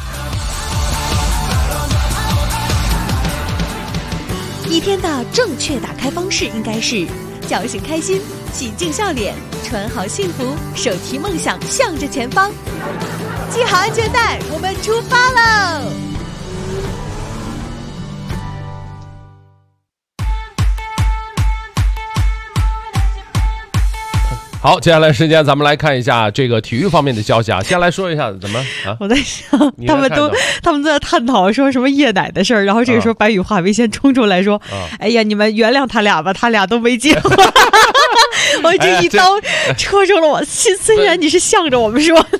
一天的正确打开方式应该是叫醒开心，洗净笑脸，穿好幸福，手提梦想向着前方，系好安全带，我们出发喽！ 好，接下来时间咱们来看一下这个体育方面的消息啊。先来说一下怎么啊？ 我在想，他们都在探讨说什么夜奶的事儿，然后这个时候白羽化为先冲出来说：“哎呀，你们原谅他俩吧，他俩都没结婚。”我这一刀戳中了我心，虽然你是向着我们说。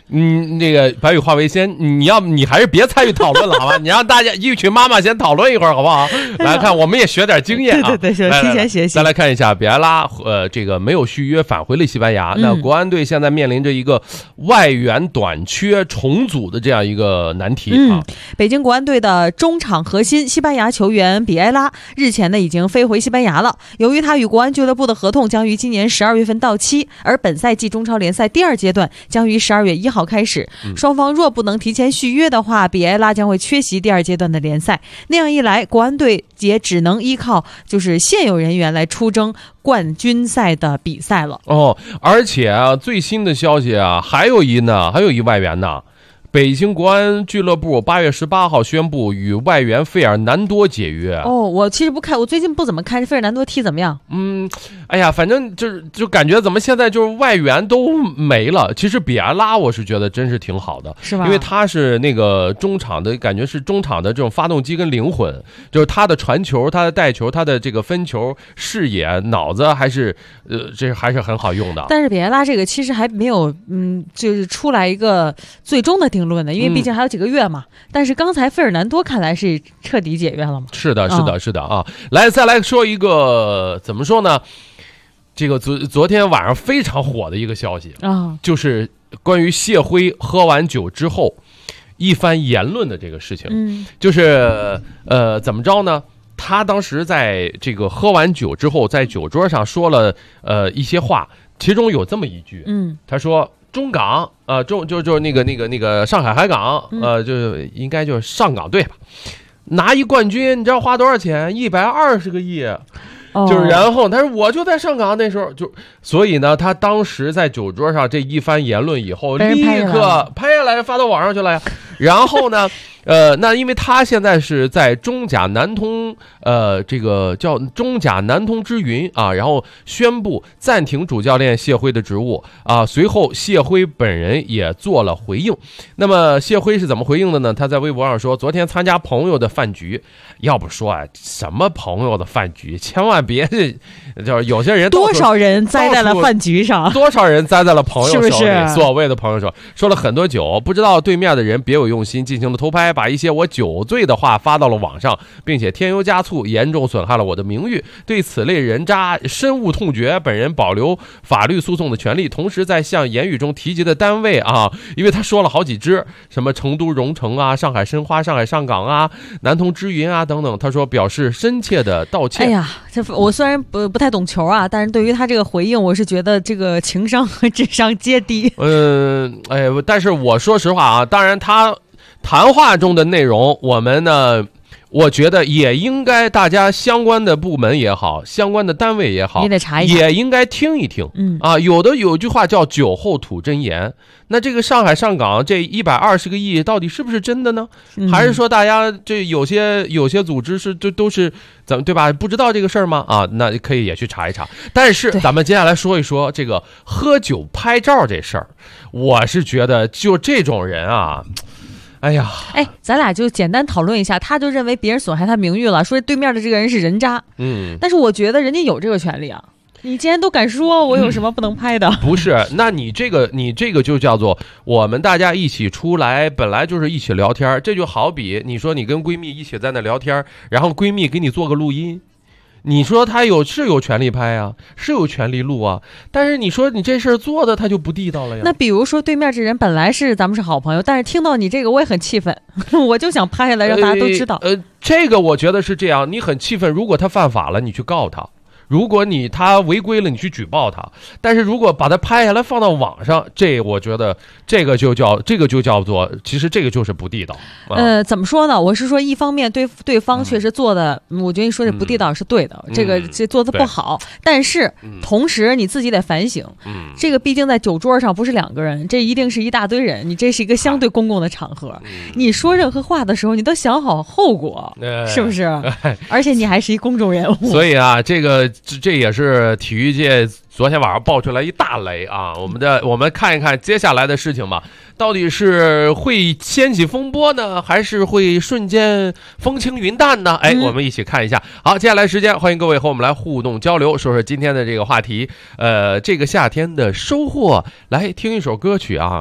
那个白羽化为仙，你还是别参与讨论了，好吧？你让大家一群妈妈先讨论一会儿，好不好？来看，我们也学点经验啊， 对，提前学习。 再来看一下，比埃拉这个没有续约返回了西班牙，那国安队现在面临着一个外援短缺重组的这样一个难题啊。 北京国安队的中场核心西班牙球员比埃拉日前呢已经飞回西班牙了。由于他与国安俱乐部的合同将于今年12月份到期，而本赛季中超联赛第2阶段将于12月1号开始，双方若不能提前续约的话，比埃拉将会缺席第2阶段的联赛。那样一来，国安队也只能依靠就是现有人员来出征冠军赛的比赛了。 而且啊，最新的消息啊，还有一外援呢。北京国安俱乐部8月18号宣布与外援费尔南多解约。 我其实不看，我最近不怎么看费尔南多踢怎么样。 哎呀，反正就感觉怎么现在就是外援都没了。其实比埃拉我是觉得真是挺好的， 是吧？ 因为他是那个中场的感觉，是中场的这种发动机跟灵魂，就是他的传球、他的带球、他的这个分球视野、脑子还是这还是很好用的。 但是比埃拉这个其实还没有就是出来一个最终的定论的，因为毕竟还有几个月嘛。但是刚才费尔南多看来是彻底解约了嘛？ 是的啊！再来说一个怎么说呢？这个昨天晚上非常火的一个消息啊，就是关于谢辉喝完酒之后一番言论的这个事情。就是怎么着呢？他当时在这个喝完酒之后，在酒桌上说了一些话，其中有这么一句，他说。中港就那个上海海港就应该就是上港队吧，拿一冠军，你知道花多少钱？120个亿。就是然后他说我就在上港那时候所以呢，他当时在酒桌上这一番言论以后，立刻拍下来发到网上去了呀。然后呢，那因为他现在是在中甲南通，这个叫中甲南通之云啊，然后宣布暂停主教练谢辉的职务啊。随后谢辉本人也做了回应。那么谢辉是怎么回应的呢？他在微博上说，昨天参加朋友的饭局，要不说什么朋友的饭局，千万别就是有些人多少人栽在了饭局上， 多少人栽在了朋友手里， 是不是？ 所谓的朋友手说了很多酒，不知道对面的人别有用心，进行了偷拍，把一些我酒醉的话发到了网上，并且添油加醋，严重损害了我的名誉。对此类人渣深恶痛绝，本人保留法律诉讼的权利。同时在向言语中提及的单位啊，因为他说了好几支，什么成都蓉城啊、上海申花、上海上港啊、南通之云啊等等，他说表示深切的道歉。 哎呀，我虽然不太懂球啊，但是对于他这个回应，我是觉得这个情商和智商皆低。 但是我说实话啊，当然他谈话中的内容，我们呢，我觉得也应该大家相关的部门也好，相关的单位也好， 也得查一查， 也应该听一听。有句话叫酒后吐真言。那这个上海上港这120个亿到底是不是真的呢？还是说大家这有些组织是都是怎么对吧？不知道这个事儿吗？啊，那可以也去查一查。但是咱们接下来说一说这个喝酒拍照这事儿，我是觉得就这种人啊。哎呀， 咱俩就简单讨论一下，他就认为别人损害他名誉了，说对面的这个人是人渣。但是我觉得人家有这个权利啊，你既然都敢说，我有什么不能拍的？ 不是，那你这个就叫做我们大家一起出来，本来就是一起聊天，这就好比你说你跟闺蜜一起在那聊天，然后闺蜜给你做个录音。你说他是有权利拍啊，是有权利录啊，但是你说你这事儿做的他就不地道了呀。 那比如说对面这人本来是咱们是好朋友，但是听到你这个我也很气愤，我就想拍下来让大家都知道。 这个我觉得是这样，你很气愤，如果他犯法了，你去告他。如果他违规了，你去举报他。但是如果把他拍下来放到网上，我觉得这个就叫做，其实这个就是不地道。 怎么说呢？我是说，一方面对方确实做的，我觉得你说这不地道是对的，这做的不好。但是同时你自己得反省，这个毕竟在酒桌上不是2个人，这一定是一大堆人，你这是一个相对公共的场合，你说任何话的时候，你都想好后果，是不是？而且你还是一公众人物， 所以啊，这也是体育界昨天晚上爆出来一大雷啊！我们看一看接下来的事情吧，到底是会掀起风波呢，还是会瞬间风轻云淡呢？我们一起看一下。好，接下来时间欢迎各位和我们来互动交流，说说今天的这个话题。这个夏天的收获，来听一首歌曲啊。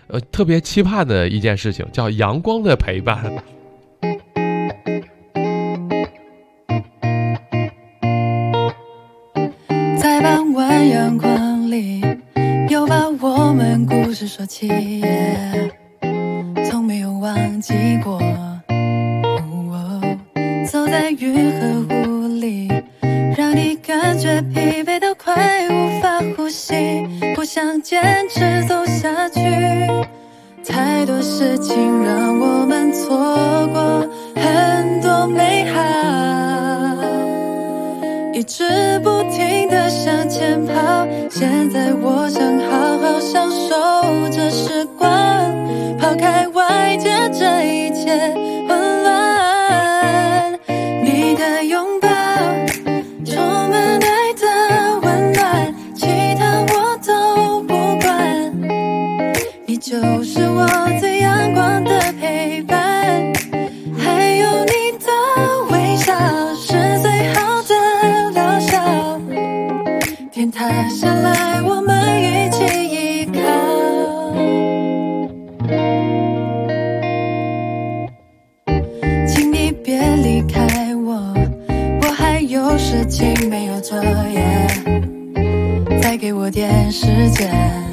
特别期盼的一件事情，叫阳光的陪伴。 在傍晚阳光里，又把我们故事说起，从没有忘记过。走在云和雾里，让你感觉疲惫到快无法呼吸，不想坚持走下去。太多事情让我们错过很多美好，一直不停地向前跑。现在我想好好享受这时光，抛开外界这一切混乱。你的拥抱充满爱的温暖，其他我都不管。你就是我最阳光的陪伴，还有你的微笑是最好的疗效。天塌下来我们一起依靠。请你别离开我，我还有事情没有做耶，再给我点时间。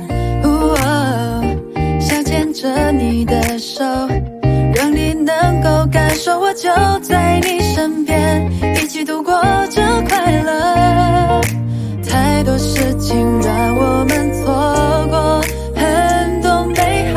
想牵着你的手，让你能够感受我就在你身边，一起度过这快乐。太多事情让我们错过很多美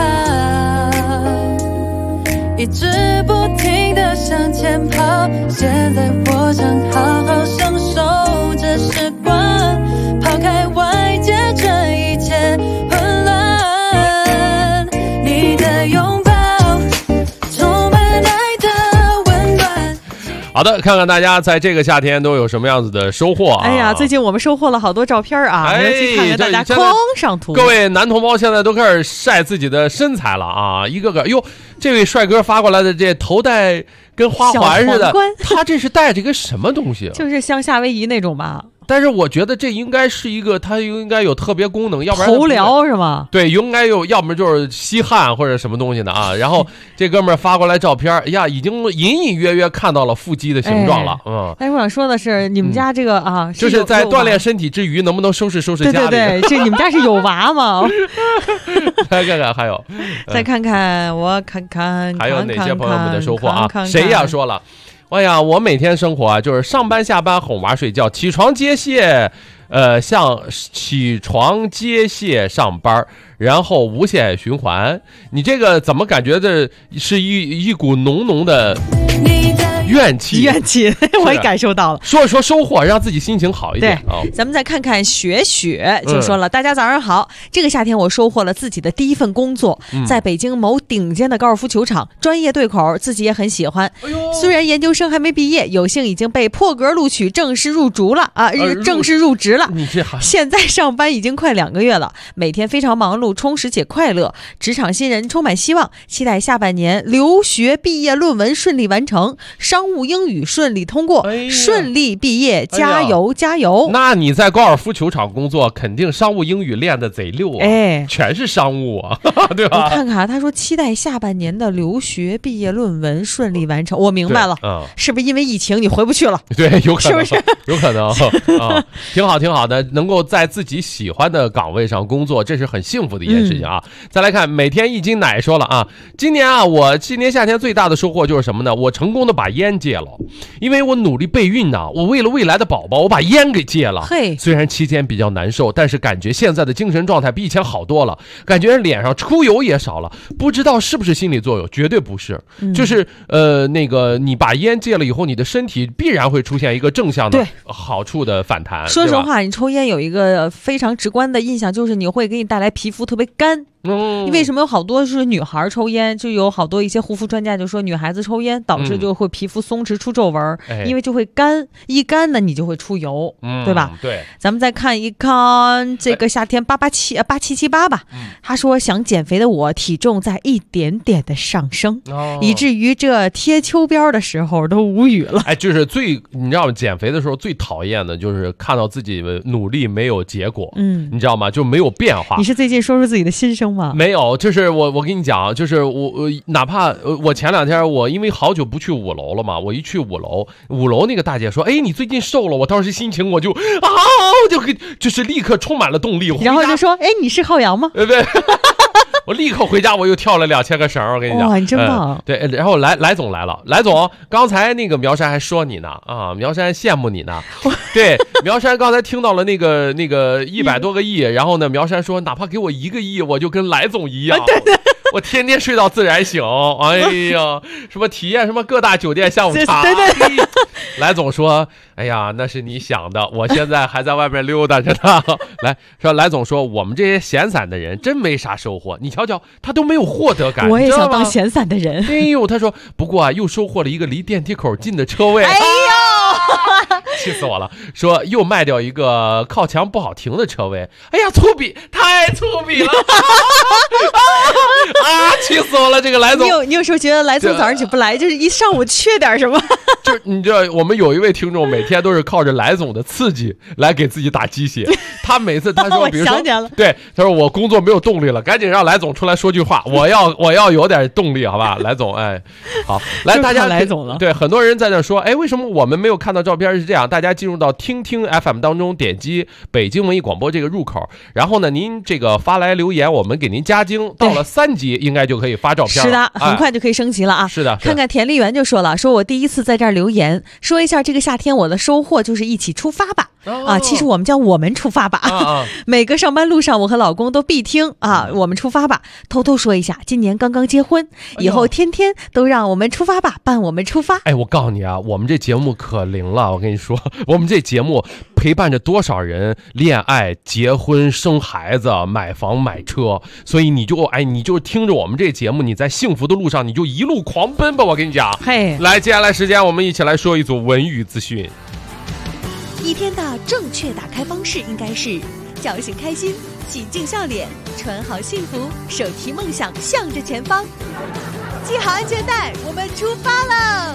好，一直不停地向前跑。现在我想好好享受这时光，抛开外界这一切混乱。你的拥抱充满爱的温暖。 好的，看看大家在这个夏天都有什么样子的收获啊！ 哎呀，最近我们收获了好多照片啊，我们去看看大家框上图。 各位男同胞现在都开始晒自己的身材了啊，一个个哟，这位帅哥发过来的这头戴跟花环似的，他这是戴着一个什么东西啊？ 就是像夏威夷那种吧。 但是我觉得这应该是一个，它应该有特别功能，要不然头疗是吗？ 对，应该有，要么就是吸汗或者什么东西的啊。然后这哥们儿发过来照片，哎呀，已经隐隐约约看到了腹肌的形状了。 我想说的是，你们家这个啊， 就是在锻炼身体之余，能不能收拾收拾家里？ 对，这你们家是有娃吗？ 来看看还有， 再看看我看看还有哪些朋友们的收获啊？谁呀说了？哎呀，我每天生活啊，就是上班下班哄娃睡觉，起床接蟹，起床接蟹上班，然后无限循环。你这个怎么感觉这是一股浓浓的怨气， 我也感受到了。 说一说收获，让自己心情好一点。 对，咱们再看看雪就说了，大家早上好。这个夏天我收获了自己的第一份工作，在北京某顶尖的高尔夫球场，专业对口，自己也很喜欢。虽然研究生还没毕业，有幸已经被破格录取，正式入职了。 你这现在上班已经快2个月了，每天非常忙碌，充实且快乐。职场新人充满希望，期待下半年留学毕业论文顺利完成，商务英语顺利通过，顺利毕业，加油加油！ 那你在高尔夫球场工作，肯定商务英语练得贼溜啊！全是商务啊，对吧？ 我看看，他说期待下半年的留学毕业论文顺利完成。我明白了，是不是因为疫情你回不去了？ 对，有可能， 是不是？ 有可能啊，挺好，挺好的，能够在自己喜欢的岗位上工作，这是很幸福的一件事情啊。再来看，每天一斤奶说了啊，今年夏天最大的收获就是什么呢？我成功的把烟戒了，因为我努力备孕呢，我为了未来的宝宝，我把烟给戒了。虽然期间比较难受，但是感觉现在的精神状态比以前好多了，感觉脸上出油也少了，不知道是不是心理作用，绝对不是，就是你把烟戒了以后，你的身体必然会出现一个正向的好处的反弹。 说实话，你抽烟有一个非常直观的印象，就是你会给你带来皮肤特别干。为什么有好多是女孩抽烟，就有好多一些护肤专家就说女孩子抽烟导致就会皮肤松弛出皱纹，因为就会干，一干呢你就会出油，对吧？ 对。 咱们再看一看这个夏天8778吧，他说想减肥的我体重在一点点的上升，以至于这贴秋膘的时候都无语了。 就是你知道吗？减肥的时候最讨厌的就是看到自己的努力没有结果，你知道吗？就没有变化。 你是最近说出自己的心声吗？ 吗？ 没有，就是我跟你讲，就是我哪怕我前2天我因为好久不去5楼了嘛，我一去5楼那个大姐说，哎，你最近瘦了，我当时心情我就是立刻充满了动力， 然后就说，哎，你是浩洋吗？ 对。我立刻回家，我又跳了2000个绳，我跟你讲， 哇，你真棒！ 对，然后来总来了，来总，刚才那个苗山还说你呢啊，苗山羡慕你呢。对，苗山刚才听到了那个100多个亿，然后呢，苗山说哪怕给我1个亿，我就跟来总一样。对。我天天睡到自然醒，哎呀，什么体验什么各大酒店下午茶。对。来总说，哎呀，那是你想的，我现在还在外面溜达着呢。来总说，我们这些闲散的人真没啥收获，你瞧瞧，他都没有获得感。 我也想当闲散的人。 哎呦，他说，不过啊，又收获了一个离电梯口近的车位。 哎呦， 气死我了！说又卖掉一个靠墙不好停的车位。哎呀，粗鄙，太粗鄙了！气死我了！这个来总， 你有时候觉得来总早上起不来，就是一上午缺点什么？ 就是你知道，我们有一位听众每天都是靠着来总的刺激来给自己打鸡血。他每次他说，比如说，对，他说我工作没有动力了，赶紧让来总出来说句话，我要有点动力，好吧？来总，哎，好，来大家来总了。 对，很多人在那说，哎，为什么我们没有看到照片？是这样，大家进入到听 FM 当中，点击北京文艺广播这个入口，然后呢，您这个发来留言，我们给您加精，到了3级应该就可以发照片了。 是的，很快就可以升级了啊！ 是的， 看看田丽媛就说了，说我第一次在这儿留言，说一下这个夏天我的收获就是一起出发吧。其实我们叫我们出发吧。每个上班路上我和老公都必听啊，我们出发吧。偷偷说一下，今年刚刚结婚，以后天天都让我们出发吧，伴我们出发。 哎，我告诉你啊，我们这节目可灵了，我跟你说，我们这节目陪伴着多少人恋爱、结婚、生孩子、买房、买车，所以你就听着我们这节目，你在幸福的路上你就一路狂奔吧，我跟你讲。 嘿， 来，接下来时间我们一起来说一组文娱资讯。 一天的正确打开方式应该是叫醒开心，洗净笑脸，穿好幸福，手提梦想向着前方，系好安全带，我们出发喽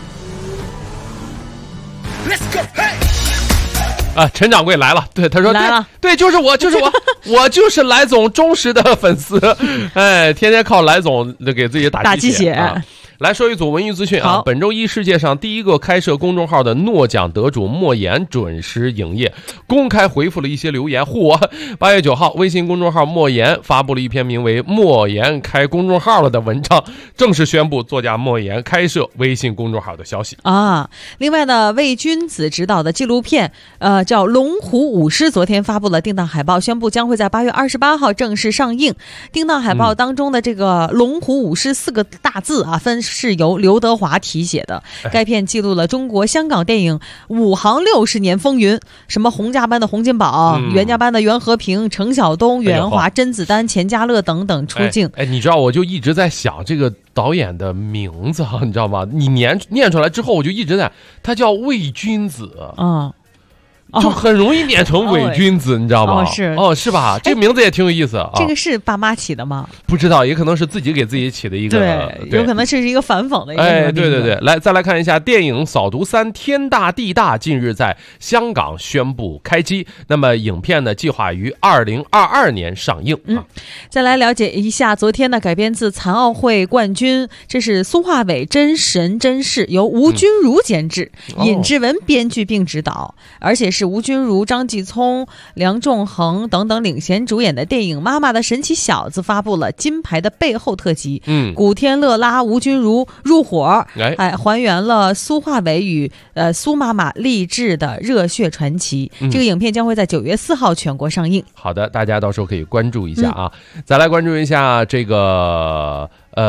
Let's go, hey! 陈掌柜来了，对，他说来了， 对，就是我，我就是来总忠实的粉丝，哎，天天靠来总给自己打鸡血。来说一组文娱资讯啊！本周一，世界上第一个开设公众号的诺奖得主莫言准时营业，公开回复了一些留言。8月9号，微信公众号莫言发布了一篇名为《莫言开公众号了》的文章，正式宣布作家莫言开设微信公众号的消息啊。另外呢，魏君子执导的纪录片叫《龙虎舞狮》，昨天发布了定档海报，宣布将会在8月28号正式上映。定档海报当中的这个“龙虎舞狮”4个大字啊，是由刘德华题写的。该片记录了中国香港电影5行60年风云，什么洪家班的洪金宝、袁家班的袁和平、程晓东、袁华、甄子丹、钱嘉乐等等出镜。 你知道，我就一直在想这个导演的名字你知道吗？你念出来之后，我就一直在，他叫魏君子就很容易念成伪君子，你知道吗？是吧？这个名字也挺有意思啊。 这个是爸妈起的吗？ 不知道，也可能是自己给自己起的一个。 对，有可能这是一个反讽的一个。 对，来，再来看一下电影《扫毒3天大地大》近日在香港宣布开机，那么影片呢计划于2022年上映。 再来了解一下，昨天呢改编自残奥会冠军，这是苏化伟真神真事，由吴君如监制，尹志文编剧并执导，而且是吴君如、张继聪、梁仲恒等等领衔主演的电影《妈妈的神奇小子》发布了金牌的背后特辑。古天乐拉吴君如入伙，还原了苏化伟与苏妈妈励志的热血传奇。这个影片将会在9月4号全国上映。 好的，大家到时候可以关注一下啊。再来关注一下这个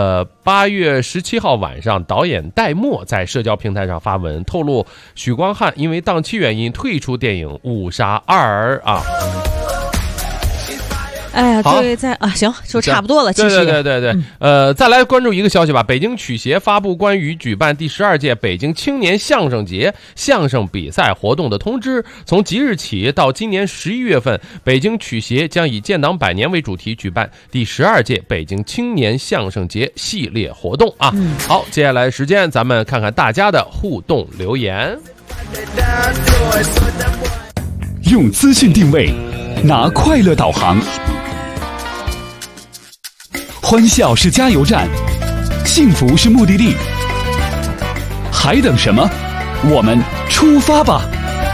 8月17号晚上，导演戴墨在社交平台上发文透露，许光汉因为档期原因退出电影《误杀2》啊。 哎呀，对，行，说差不多了。其实对，再来关注一个消息吧。北京曲协发布关于举办第12届北京青年相声节相声比赛活动的通知，从即日起到今年11月份，北京曲协将以建党100年为主题举办第12届北京青年相声节系列活动啊。好，接下来时间咱们看看大家的互动留言。 用资讯定位，拿快乐导航。 欢笑是加油站，幸福是目的地。还等什么？我们出发吧！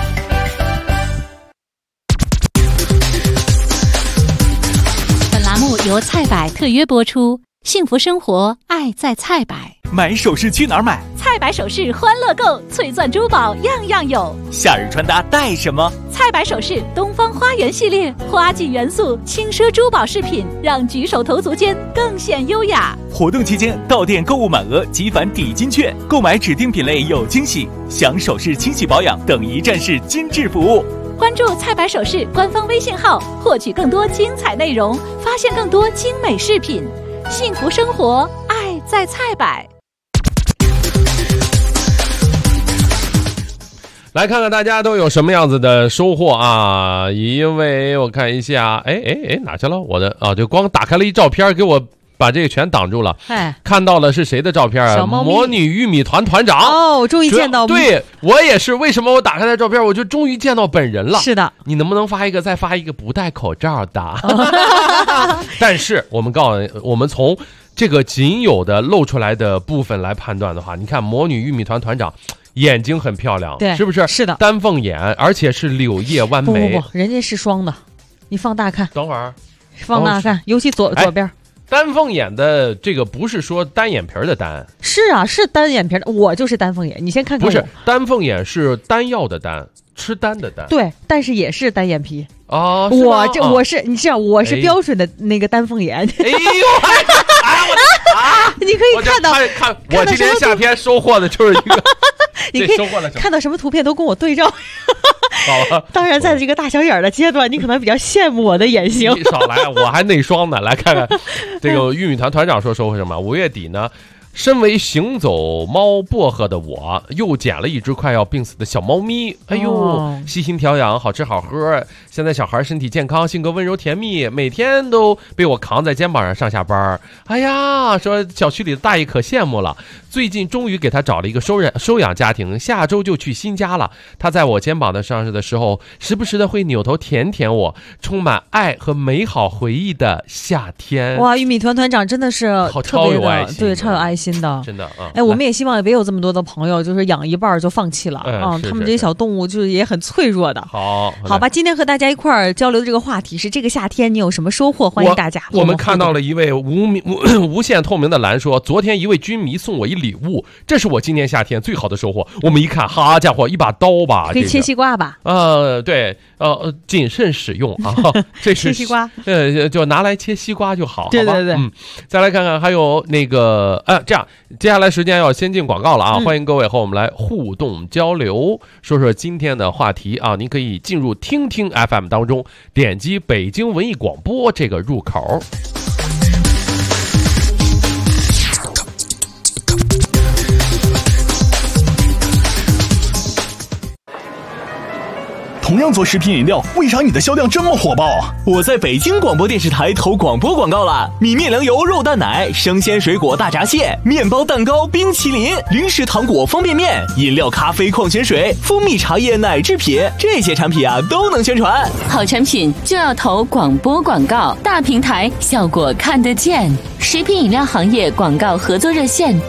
本栏目由菜百特约播出，幸福生活，爱在菜百。 买首饰去哪儿买？ 菜百首饰欢乐购，翠钻珠宝样样有。 夏日穿搭带什么？ 菜百首饰东方花园系列，花季元素，轻奢珠宝饰品，让举手投足间更显优雅。 活动期间到店购物满额即返抵金券，购买指定品类有惊喜，享首饰清洗保养等一站式精致服务。 关注菜百首饰官方微信号，获取更多精彩内容，发现更多精美饰品。幸福生活，爱在菜百。 来看看大家都有什么样子的收获啊！因为我看一下，哪去了我的啊？就光打开了一照片，给我把这个全挡住了。看到了是谁的照片啊？魔女玉米团团长。 哦，终于见到。 对，我也是。为什么我打开的照片，我就终于见到本人了？ 是的。 你能不能再发一个不戴口罩的？但是我们我们从这个仅有的露出来的部分来判断的话，你看魔女玉米团团长。眼睛很漂亮， 对， 是不是？ 是的， 丹凤眼，而且是柳叶弯眉。 不，人家是双的，你放大看。 等会儿， 放大看，尤其左边。 丹凤眼的这个不是说单眼皮的单， 是啊，是单眼皮的，我就是丹凤眼。你先看看我。 不是，丹凤眼是丹药的丹，吃丹的丹。 对，但是也是单眼皮。 哦， 我是你知道我是标准的那个丹凤眼。 哎呦！ 你可以看到， 我今年夏天收获的就是一个。 你可以看到什么图片都跟我对照。 好了， 当然，在这个大小眼的阶段，你可能比较羡慕我的眼型。 你少来，我还内双呢。来看看这个玉米团团长说收获什么？5月底呢，身为行走猫薄荷的我，又捡了一只快要病死的小猫咪。哎呦，细心调养，好吃好喝。现在小孩身体健康，性格温柔甜蜜，每天都被我扛在肩膀上上下班。哎呀，说小区里的大爷可羡慕了。最近终于给他找了一个收养家庭，下周就去新家了。他在我肩膀上的时候，时不时的会扭头舔舔我，充满爱和美好回忆的夏天。 哇，玉米团团长真的是超有爱心， 对，超有爱心的， 真的啊！ 我们也希望别有这么多的朋友，就是养一半就放弃了他们这些小动物就是也很脆弱的。好吧，今天和大家一块儿交流的这个话题是这个夏天你有什么收获？欢迎大家。 我们看到了一位无限透明的蓝说，昨天一位军迷送我一礼物，这是我今年夏天最好的收获。我们一看，好家伙，一把刀吧， 可以切西瓜吧？ 对，谨慎使用啊。这是切西瓜， 就拿来切西瓜就好。 对对对， 再来看看还有那个这样，接下来时间要先进广告了啊！欢迎各位和我们来互动交流，说说今天的话题啊！您可以进入听听 FM 当中，点击北京文艺广播这个入口。 同样做食品饮料，为啥你的销量这么火爆啊？ 我在北京广播电视台投广播广告了，米面粮油肉蛋奶、生鲜水果大闸蟹、面包蛋糕、冰淇淋、零食糖果方便面、饮料咖啡矿泉水、蜂蜜茶叶奶制品，这些产品啊都能宣传。 好产品就要投广播广告，大平台效果看得见。食品饮料行业广告合作热线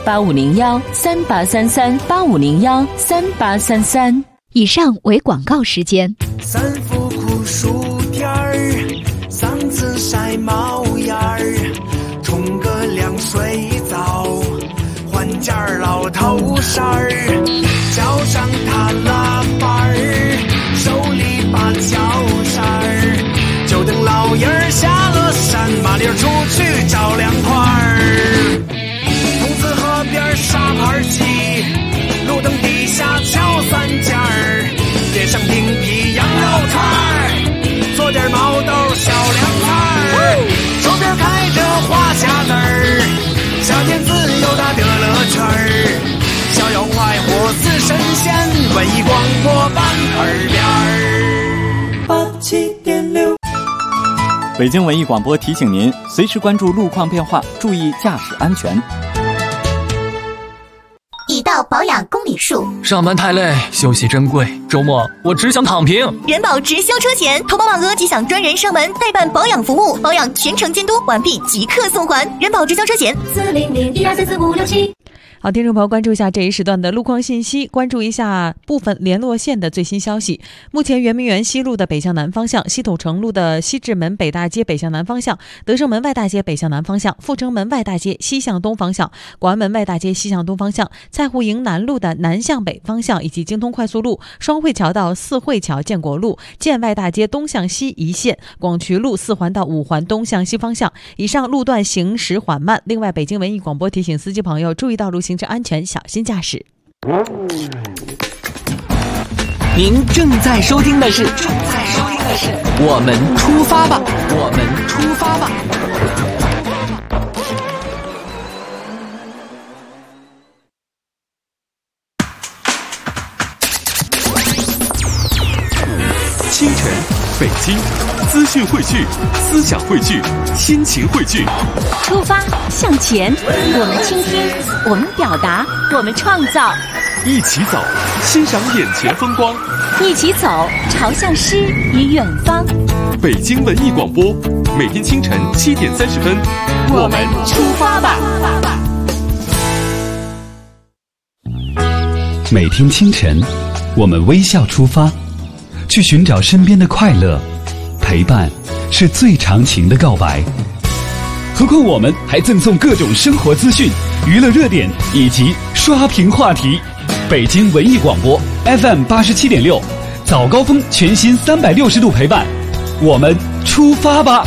8501-3833-8501-3833。 以上为广告时间。 三伏酷暑天儿，嗓子晒冒烟儿，冲个凉水澡，换件老头衫儿，脚上踏拉板儿，手里把脚扇儿，就等老爷儿下了山，麻利儿出去找凉快儿。筒子河边沙盘棋，路灯底下敲三尖儿，街上顶皮羊肉串儿，做点毛豆小凉菜儿，手边开着花匣子儿，夏天自由大的乐趣儿，逍遥快活似神仙，文艺广播版耳边儿87.6。 北京文艺广播提醒您，随时关注路况变化，注意驾驶安全。 已到保养公里数， 上班太累，休息珍贵，周末我只想躺平。 人保直销车险，投保满额即享专人上门代办保养服务，保养全程监督完毕即刻送还。人保直销车险40012344567。 好，听众朋友，关注一下这一时段的路况信息，关注一下部分联络线的最新消息。目前圆明园西路的北向南方向，西土城路的西直门北大街北向南方向，德胜门外大街北向南方向，阜成门外大街西向东方向，广安门外大街西向东方向，菜户营南路的南向北方向，以及京通快速路双汇桥到四惠桥建国路建外大街东向西一线，广渠路4环到5环东向西方向。以上路段行驶缓慢。另外，北京文艺广播提醒司机朋友注意道路行车安全，小心驾驶。 您正在收听的是我们出发吧，我们出发吧。 清晨，北京，资讯汇聚，思想汇聚，心情汇聚。 出发向前，我们倾听，我们表达，我们创造。 一起走，欣赏眼前风光。 一起走，朝向诗与远方。 北京文艺广播，每天清晨7点30分， 我们出发吧。 每天清晨，我们微笑出发，去寻找身边的快乐。陪伴是最长情的告白。何况我们还赠送各种生活资讯、娱乐热点以及刷屏话题。北京文艺广播 FM 87.6，早高峰全新360度陪伴，我们出发吧。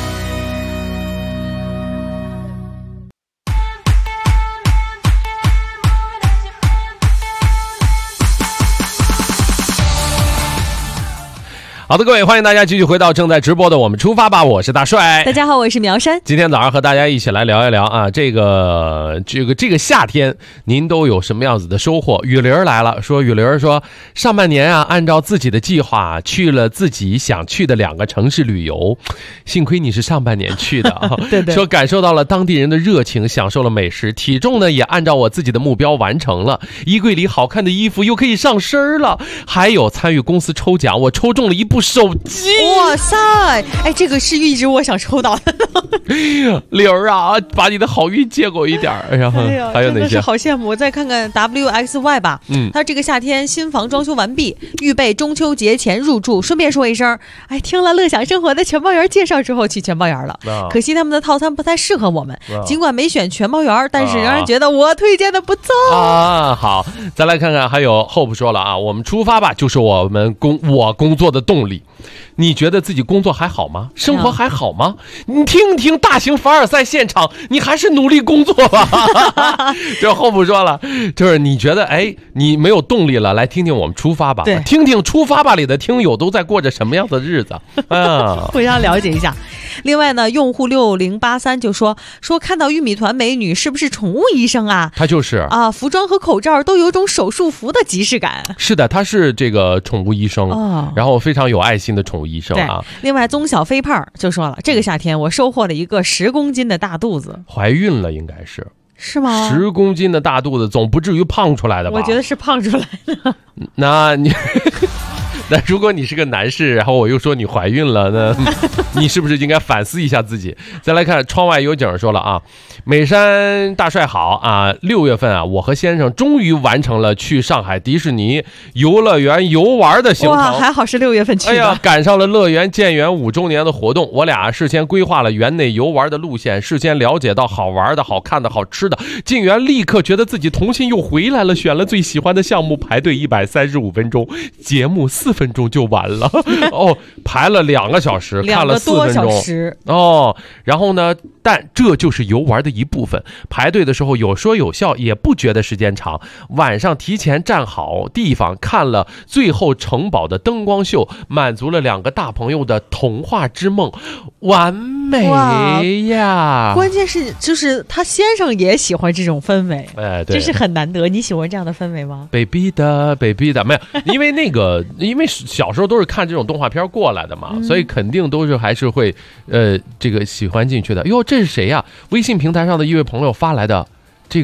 好的，各位，欢迎大家继续回到正在直播的我们出发吧，我是大帅。 大家好，我是苗山。 今天早上和大家一起来聊一聊啊，这个夏天您都有什么样子的收获？雨林来了，雨林说上半年啊，按照自己的计划去了自己想去的2个城市旅游，幸亏你是上半年去的啊。 对对， 说感受到了当地人的热情，享受了美食，体重呢也按照我自己的目标完成了，衣柜里好看的衣服又可以上身了，还有参与公司抽奖，我抽中了一部手机。 哇塞，哎，这个是一直我想抽到的。 玲儿啊，把你的好运借过一点。然后还有哪些？真的是好羡慕。我再看看 WXY 吧，他这个夏天新房装修完毕，预备中秋节前入住。顺便说一声，哎，听了乐享生活的全包园介绍之后去全包园了，可惜他们的套餐不太适合我们，尽管没选全包园，但是仍然觉得我推荐的不错啊。好，再来看看，还有 Hope 说了啊，我们出发吧，就是我工作的动力。你觉得自己工作还好吗？生活还好吗？你听听大型凡尔赛现场，你还是努力工作吧。这后不说了，就是你觉得哎，你没有动力了，来听听我们出发吧，听听出发吧里的听友都在过着什么样的日子啊， 互相了解一下。另外呢，用户6083就说看到玉米团美女是不是宠物医生啊？ 她就是啊，服装和口罩都有种手术服的即视感。 是的，她是这个宠物医生，然后非常有爱心的宠物医生啊。 另外，宗小飞胖就说了，这个夏天我收获了一个10公斤的大肚子， 怀孕了应该是。 是吗 ？10公斤的大肚子总不至于胖出来的吧？ 我觉得是胖出来的。 那如果你是个男士，然后我又说你怀孕了，那你是不是应该反思一下自己？再来看窗外有景说了啊，美山大帅好啊，6月份啊，我和先生终于完成了去上海迪士尼游乐园游玩的行程。 哇，还好是6月份去的。 哎呀，赶上了乐园建园5周年的活动，我俩事先规划了园内游玩的路线，事先了解到好玩的、好看的、好吃的，进园立刻觉得自己童心又回来了，选了最喜欢的项目，排队135分钟，节目4分钟就完了哦，排了2个小时，看了4分钟哦。然后呢，但这就是游玩的一部分。排队的时候有说有笑，也不觉得时间长。晚上提前站好地方，看了最后城堡的灯光秀，满足了2个大朋友的童话之梦，完美呀！ 关键是就是他先生也喜欢这种氛围， 哎，对， 这是很难得。你喜欢这样的氛围吗？ 被逼的没有，因为小时候都是看这种动画片过来的嘛，所以肯定都是还是会这个喜欢进去的。哟，这是谁呀？微信平台上的一位朋友发来的，这个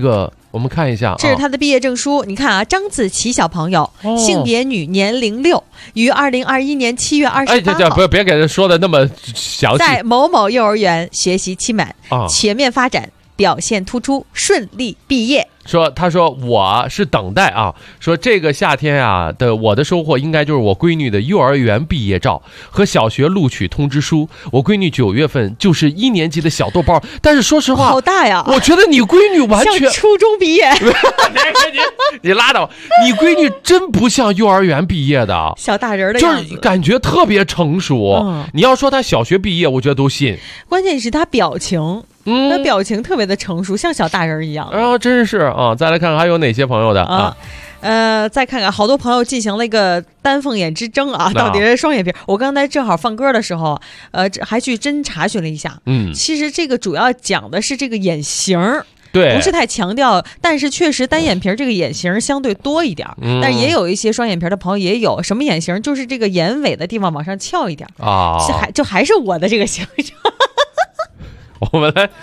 我们看一下， 这是他的毕业证书。你看啊，张子琪小朋友，性别女，年龄6，于2021年7月28号， 别给他说的那么详细， 在某某幼儿园学习期满，全面发展，表现突出，顺利毕业。 他说我是等待啊，说这个夏天啊我的收获应该就是我闺女的幼儿园毕业照和小学录取通知书。我闺女9月份就是1年级的小豆包，但是说实话， 好大呀！ 我觉得你闺女完全像初中毕业。 你拉倒，你闺女真不像幼儿园毕业的小大人的样子， 就是感觉特别成熟。你要说她小学毕业，我觉得都信。 关键是她表情。他表情特别的成熟，像小大人一样。 真是啊！再来看看还有哪些朋友的啊？ 再看看，好多朋友进行了一个丹凤眼之争啊，到底是双眼皮？我刚才正好放歌的时候，还去真查询了一下。其实这个主要讲的是这个眼型。 对， 不是太强调，但是确实单眼皮这个眼型相对多一点，但也有一些双眼皮的朋友也有什么眼型，就是这个眼尾的地方往上翘一点啊，还是我的这个形象。 我们来，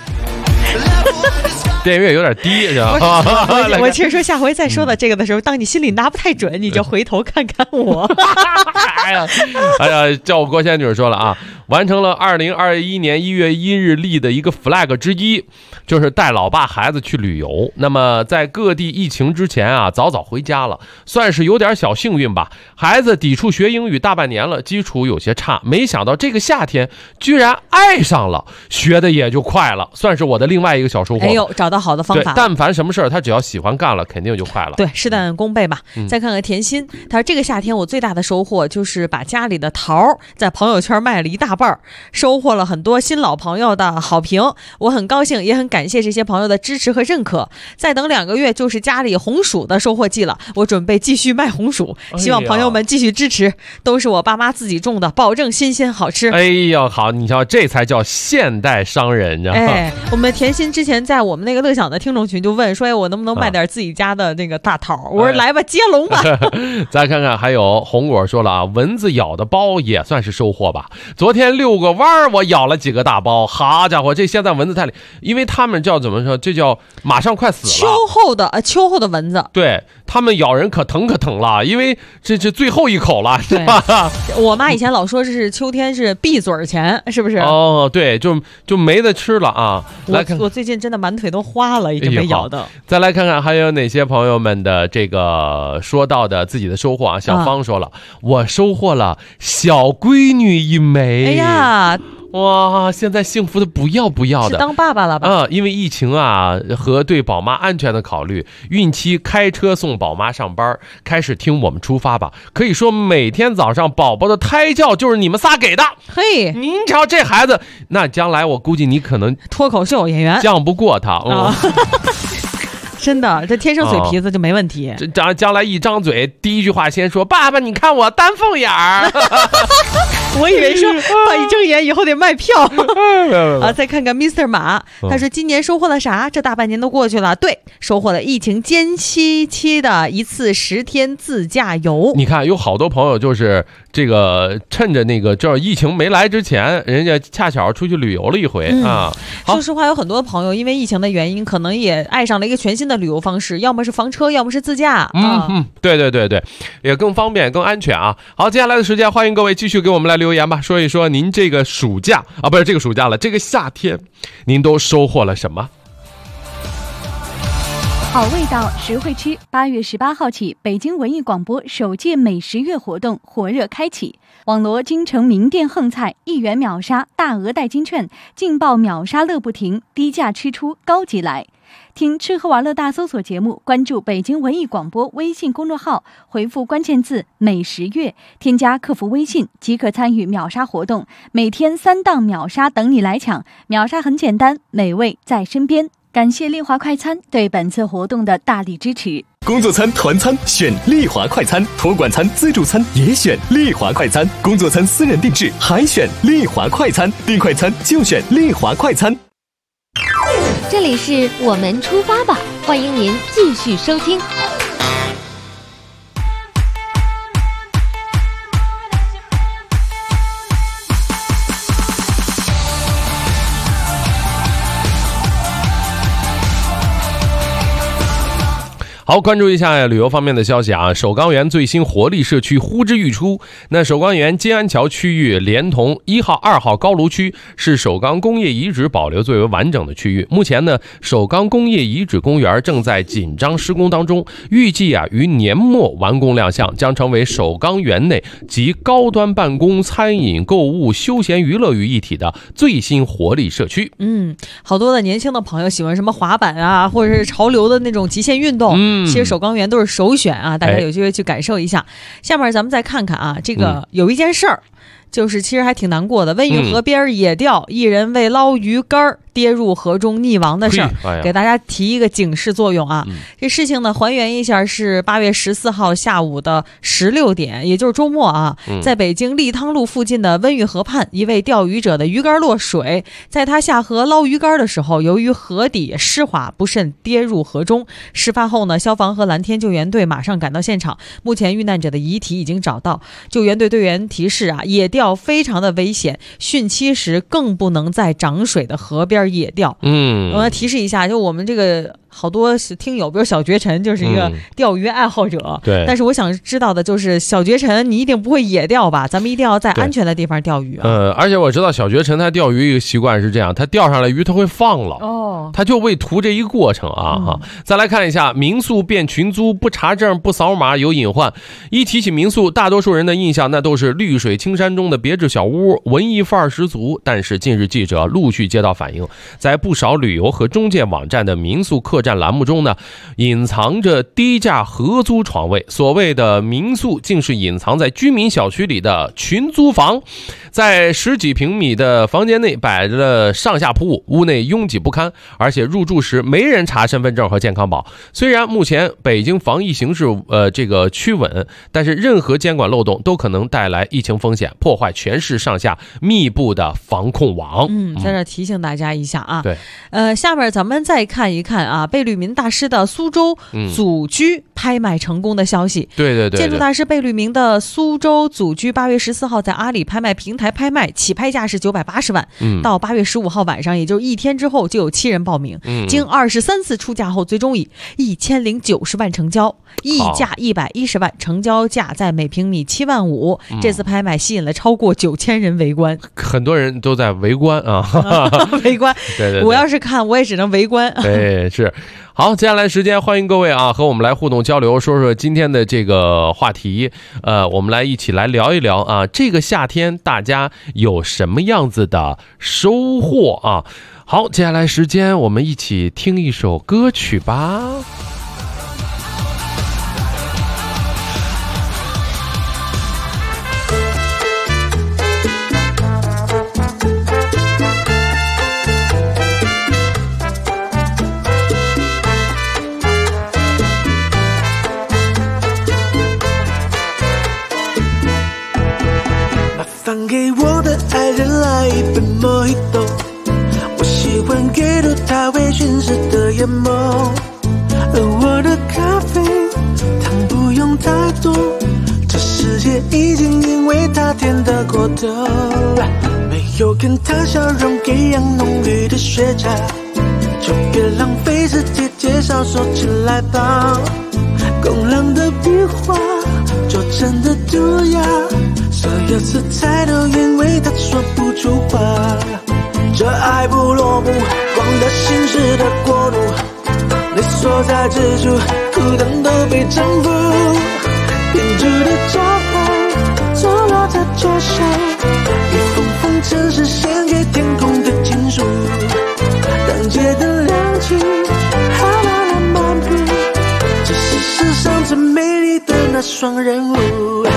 电乐有点低，是吧？ 我其实说下回再说到这个的时候，当你心里拿不太准，你就回头看看我。 哎呀，叫我郭仙女说了啊，完成了2021年1月1日立的一个 flag 之一，就是带老爸孩子去旅游。那么在各地疫情之前啊，早早回家了，算是有点小幸运吧。孩子抵触学英语大半年了，基础有些差，没想到这个夏天居然爱上了，学的也就快了，算是我的另外一个小收获。 哎呦，找到好的方法。 但凡什么事儿，他只要喜欢干了，肯定就快了。 对，事半功倍吧。再看看甜心，他说这个夏天我最大的收获就是把家里的桃在朋友圈卖了一大半，收获了很多新老朋友的好评，我很高兴，也很感谢这些朋友的支持和认可。再等2个月就是家里红薯的收获季了，我准备继续卖红薯，希望朋友们继续支持，都是我爸妈自己种的，保证新鲜好吃。 哎呀，好，你瞧，这才叫现代商人，你知道吗？ 我们甜心之前在我们那个乐享的听众群就问说，我能不能卖点自己家的那个大桃？我说来吧，接龙吧。 再看看，还有红果说了啊，蚊子咬的包也算是收获吧。昨天遛个弯我咬了几个大包，好家伙，这现在蚊子太厉害，因为他们叫怎么说？这叫马上快死了。 秋后的蚊子， 对他们咬人可疼了，因为这最后一口了，是吧？ 我妈以前老说是秋天是闭嘴前，是不是？ 哦，对，就没得吃了啊。 我最近真的满腿都花了，已经被咬的。 再来看看还有哪些朋友们的这个说到的自己的收获啊。小芳说了，我收获了小闺女一枚。 哎呀， 哇，现在幸福的不要的， 是当爸爸了吧？ 因为疫情啊和对宝妈安全的考虑，孕期开车送宝妈上班，开始听我们出发吧。可以说每天早上宝宝的胎教就是你们仨给的。 嘿， 您瞧这孩子，那将来我估计你可能脱口秀演员犟不过他。 真的，这天生嘴皮子就没问题。 将来一张嘴，第一句话先说：“爸爸，你看我丹凤眼儿。” 我以为说爸一睁眼以后得卖票啊！再看看 Mr. 马，他说今年收获了啥？这大半年都过去了，对，收获了疫情间期的一次10天自驾游。 你看，有好多朋友就是这个趁着那个就是疫情没来之前，人家恰巧出去旅游了一回啊。 说实话，有很多朋友因为疫情的原因，可能也爱上了一个全新的旅游方式，要么是房车，要么是自驾。 对，也更方便更安全啊。好，接下来的时间，欢迎各位继续给我们来留言吧，说一说您这个暑假啊，不是这个暑假了，这个夏天您都收获了什么？ 好味道，实惠吃。8月18号起，北京文艺广播首届美食月活动火热开启，网罗京城名店横菜，1元秒杀，大额代金券，劲爆秒杀乐不停，低价吃出高级来。听吃喝玩乐大搜索节目，关注北京文艺广播微信公众号，回复关键字美食月，添加客服微信即可参与秒杀活动，每天3档秒杀等你来抢。秒杀很简单，美味在身边。感谢丽华快餐对本次活动的大力支持。 工作餐、团餐选丽华快餐，托管餐、自助餐也选丽华快餐，工作餐私人定制还选丽华快餐，订快餐就选丽华快餐。 这里是我们出发吧，欢迎您继续收听。 好，关注一下旅游方面的消息啊！首钢园最新活力社区呼之欲出。那首钢园金安桥区域连同1号、2号高炉区是首钢工业遗址保留最为完整的区域。目前呢，首钢工业遗址公园正在紧张施工当中，预计于年末完工亮相，将成为首钢园内集高端办公、餐饮、购物、休闲娱乐于一体的最新活力社区。 好多的年轻的朋友喜欢什么滑板啊，或者是潮流的那种极限运动，其实首钢园都是首选啊，大家有机会去感受一下。下面咱们再看看啊，这个有一件事儿，就是其实还挺难过的。温榆河边野钓，一人为捞鱼竿跌入河中溺亡的事儿，给大家提一个警示作用啊。这事情呢，还原一下是8月14号下午的16点，也就是周末啊，在北京利汤路附近的温榆河畔，一位钓鱼者的鱼竿落水，在他下河捞鱼竿的时候，由于河底湿滑不慎跌入河中。事发后呢，消防和蓝天救援队马上赶到现场，目前遇难者的遗体已经找到。救援队队员提示啊，野钓非常的危险，汛期时更不能在涨水的河边野钓。我要提示一下，就我们这个好多听友，比如小绝尘就是一个钓鱼爱好者，对。但是我想知道的就是小绝尘，你一定不会野钓吧？咱们一定要在安全的地方钓鱼啊。 而且我知道小绝尘他钓鱼一个习惯是这样，他钓上来鱼他会放了，他就为图这一个过程啊。再来看一下，民宿变群租，不查证不扫码有隐患。一提起民宿，大多数人的印象那都是绿水青山中的别致小屋，文艺范儿十足。但是近日记者陆续接到反映，在不少旅游和中介网站的民宿客栈栏目中呢，隐藏着低价合租床位。所谓的民宿竟是隐藏在居民小区里的群租房，在10几平米的房间内摆着上下铺，屋内拥挤不堪，而且入住时没人查身份证和健康宝。虽然目前北京防疫形势这个趋稳，但是任何监管漏洞都可能带来疫情风险，破坏全市上下密布的防控网。 在这提醒大家一下啊。 对， 下面咱们再看一看啊，贝聿铭大师的苏州祖居拍卖成功的消息。 对， 建筑大师贝聿铭的苏州祖居8月14号在阿里拍卖平台拍卖，起拍价是980万。到8月15号晚上，也就是1天之后，就有7人报名。经23次出价后，最终以1090万成交，溢价110万，成交价在每平米7万5。这次拍卖吸引了超过9000人围观， 很多人都在围观啊， 围观。对，我要是看，我也只能围观。 对，是。好，接下来时间欢迎各位啊，和我们来互动交流，说说今天的这个话题。我们来一起来聊一聊啊，这个夏天大家有什么样子的收获啊？好，接下来时间我们一起听一首歌曲吧。 放给我的爱人来一杯Mojito，我喜欢给入他微醺时的眼眸，而我的咖啡糖不用太多，这世界已经因为他甜得过头，没有跟他笑容一样浓郁的雪茄，就别浪费时间介绍，说起来吧，工人的笔画就真的涂鸦，所有色彩都因为他说不出话，这爱不落幕，光的心事的国度，你所在之处，苦等都被征服，编织的招牌坐落在脚下，一封封城市献给天空的情书，当街的亮起还慢慢漫步，这是世上最美丽的那双人舞。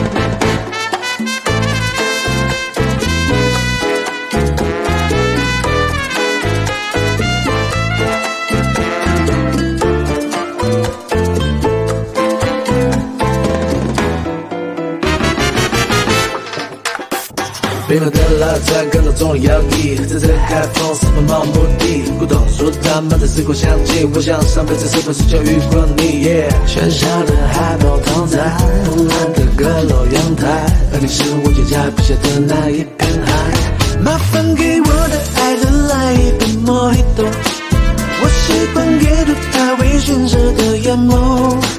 北方的老宅看到中了摇曳，在这海风四方漫无目的，古董书他们的时光相近，我想上辈子是不是就遇过你？喧嚣的海报躺在腐烂的阁楼阳台，而你是我脚下笔下的那一片海。麻烦给我的爱人来一杯Mojito，我喜欢给入他微醺时的眼眸。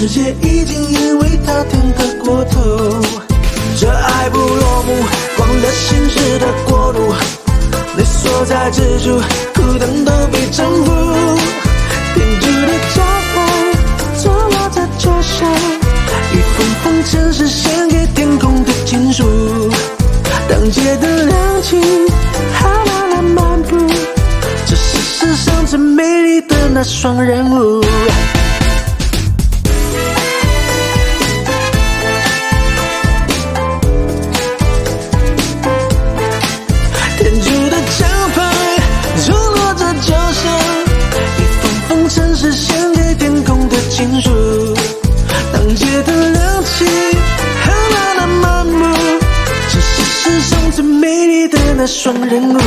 世界已经因为他甜得过头。这爱不落幕，忘了心事的国度，你所在之处，苦等都被征服。天主的招牌坐落在脚下，一封封城市献给天空的情书。当街的亮起，哈啦啦漫步，这是世上最美丽的那双人舞。天主的奖牌坐落着脚下，一封封城市献给天空的情书。当街的亮起，哈啦啦漫步，这是世上最美丽的那双人舞。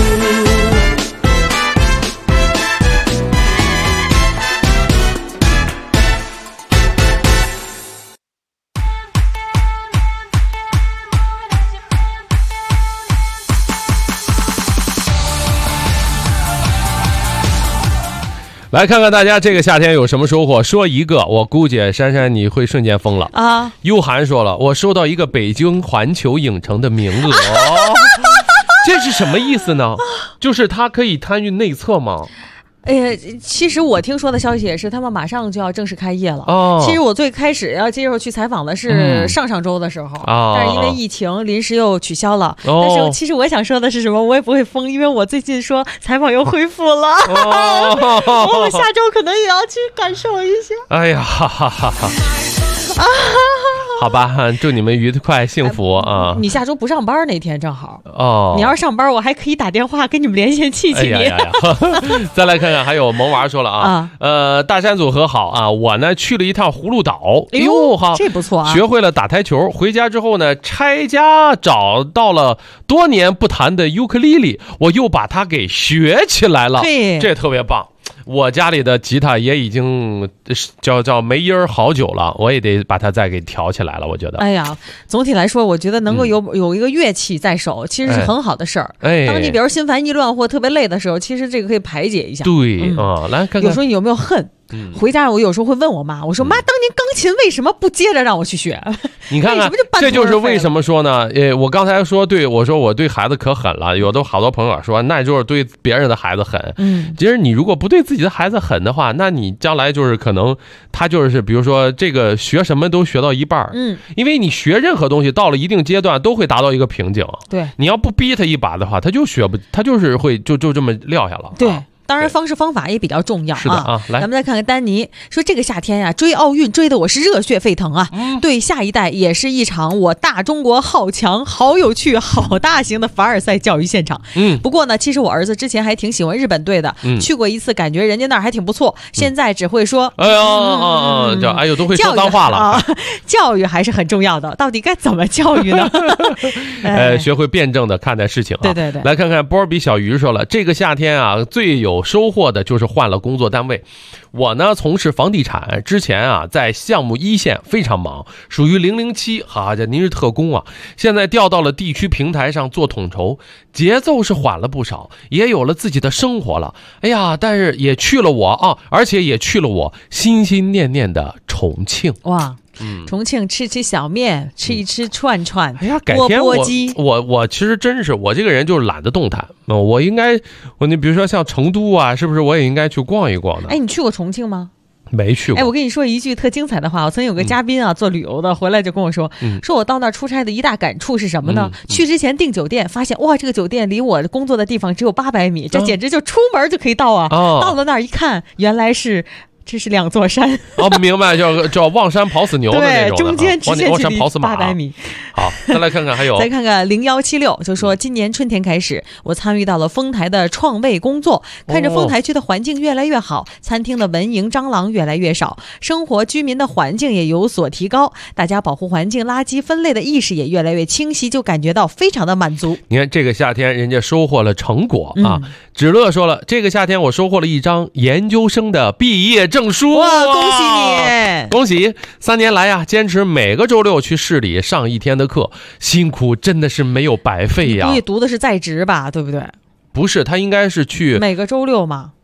来看看大家这个夏天有什么收获，说一个，我估计珊珊你会瞬间疯了啊！ 悠涵说了，我收到一个北京环球影城的名额，这是什么意思呢？就是他可以参与内测吗？ 其实我听说的消息也是，他们马上就要正式开业了。 哦， 其实我最开始要接受去采访的是上周的时候，但是因为疫情临时又取消了。但是其实我想说的是什么，我也不会疯，因为我最近说采访又恢复了，我下周可能也要去感受一下。 哎呀，哈哈哈哈！好吧，祝你们愉快幸福啊！ 你下周不上班那天正好哦。 你要是上班，我还可以打电话跟你们连线气气你。 再来看看，还有萌娃说了啊，大山组合好啊，我呢去了一趟葫芦岛， 哎呦，好，这不错啊， 学会了打台球。回家之后呢，拆家找到了多年不弹的尤克里里，我又把它给学起来了，这特别棒。我家里的吉他也已经叫没音儿好久了，我也得把它再给调起来了。我觉得， 哎呀，总体来说，我觉得能够有一个乐器在手，其实是很好的事儿。当你比如心烦意乱或特别累的时候，其实这个可以排解一下。 对啊，来看看， 有时候你有没有恨？回家我有时候会问我妈，我说妈，当年钢琴为什么不接着让我去学？ 你看看，这就是为什么说呢？我刚才说对，我说我对孩子可狠了，有的好多朋友说那就是对别人的孩子狠。其实你如果不对自己的孩子狠的话，那你将来就是可能他就是比如说这个学什么都学到一半，因为你学任何东西到了一定阶段都会达到一个瓶颈。 对， 你要不逼他一把的话，他就学不，他就是会就这么撂下了。 对。当然，方式方法也比较重要啊。 是的啊，来， 咱们再看看丹尼说，这个夏天呀，追奥运追得我是热血沸腾啊！对下一代也是一场我大中国好强、好有趣、好大型的凡尔赛教育现场。不过呢，其实我儿子之前还挺喜欢日本队的，去过一次，感觉人家那儿还挺不错。现在只会说， 哎呦，都会说脏话了。 教育还是很重要的，到底该怎么教育呢？ 学会辩证的看待事情啊。 对， 来看看波比小鱼说了，这个夏天啊，最有收获的就是换了工作单位。我呢从事房地产，之前啊在项目一线非常忙，属于007，好家伙，您是特工啊！现在调到了地区平台上做统筹，节奏是缓了不少，也有了自己的生活了。哎呀，但是也去了而且也去了我心心念念的重庆。 哇！重庆吃小面，吃一吃串串， 哎呀，改天我其实真是我这个人就是懒得动弹，我应该你比如说像成都啊，是不是我也应该去逛一逛呢？ 哎，你去过重庆吗？ 没去过。 哎，我跟你说一句特精彩的话，我曾经有个嘉宾啊，做旅游的回来就跟我说，说我到那儿出差的一大感触是什么呢？去之前订酒店，发现哇，这个酒店离我工作的地方只有800米，这简直就出门就可以到啊！到了那儿一看，原来是。这是2座山明白，叫望山跑死牛的那种， 对，中间直线距离 800 米。 好，再来看看还有， 再看看0176，就说今年春天开始，我参与到了丰台的创卫工作，看着丰台区的环境越来越好，餐厅的蚊蝇蟑螂越来越少，生活居民的环境也有所提高，大家保护环境、垃圾分类的意识也越来越清晰，就感觉到非常的满足。 你看这个夏天，人家收获了成果啊！芷乐说了，这个夏天我收获了一张研究生的毕业证书。 哇，恭喜你！ 恭喜！3年来呀，坚持每个周六去市里上1天的课，辛苦真的是没有白费呀。 你读的是在职吧，对不对？ 不是，他应该是去每个周六嘛。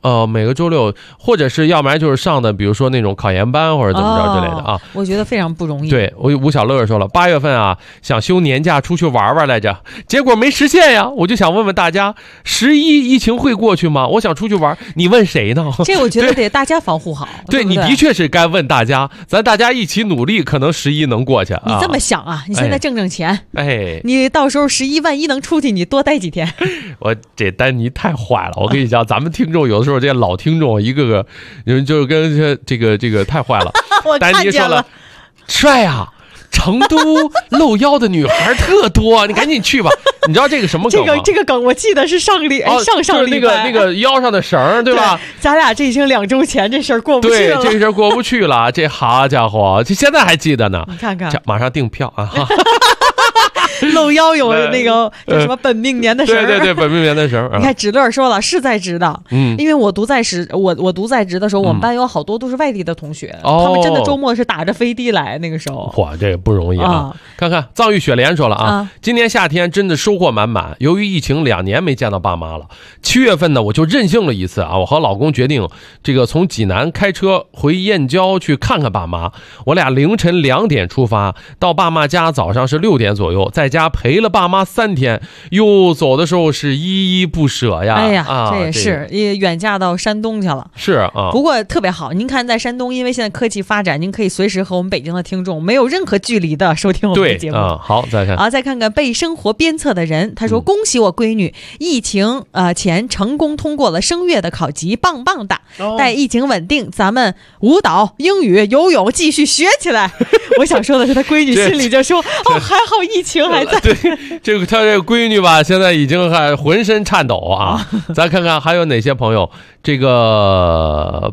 每个周六，或者是要不然就是上的，比如说那种考研班或者怎么着之类的啊。 我觉得非常不容易。 对，吴小乐说了，8月份啊，想休年假出去玩玩来着，结果没实现呀。我就想问问大家，11疫情会过去吗？我想出去玩，你问谁呢？ 这我觉得得大家防护好。 对，你的确是该问大家，咱大家一起努力，可能11能过去啊。 你这么想啊？你现在挣钱， 哎， 你到时候11万一能出去，你多待几天。 我这丹尼太坏了，我跟你讲，咱们听众有的时候这些老听众一个个，就是跟这个太坏了。丹尼说了，帅啊！成都露腰的女孩特多，你赶紧去吧。你知道这个什么梗吗？ 这个梗我记得是上礼拜那个腰上的绳，对吧？ 咱俩这已经2周前这事儿过不去了。 对，这事儿过不去了。这好家伙，这现在还记得呢。 你看看， 马上订票啊！ 露腰有那个叫什么本命年的绳， 对，本命年的绳。 你看芷乐说了是在职的，因为我读在职的时候，我们班有好多都是外地的同学，他们真的周末是打着飞的来，那个时候。 哇，这个不容易啊！看看藏玉雪莲说了啊，今年夏天真的收获满满。由于疫情2年没见到爸妈了，7月份呢我就任性了一次啊，我和老公决定这个从济南开车回燕郊去看看爸妈。我俩凌晨2点出发，到爸妈家早上是6点左右，在家陪了爸妈3天，又走的时候是依依不舍呀。 哎呀，这也是远嫁到山东去了。 是啊， 不过特别好。您看在山东，因为现在科技发展，您可以随时和我们北京的听众没有任何距离的收听我们的节目。 好，再看。 再看看被生活鞭策的人，他说：“恭喜我闺女，疫情前成功通过了声乐的考级，棒棒的。待疫情稳定，咱们舞蹈、英语、游泳继续学起来。”我想说的是，他闺女心里就说：“还好疫情还在。” 对，他这个闺女吧，现在已经还浑身颤抖啊。咱看看还有哪些朋友，这个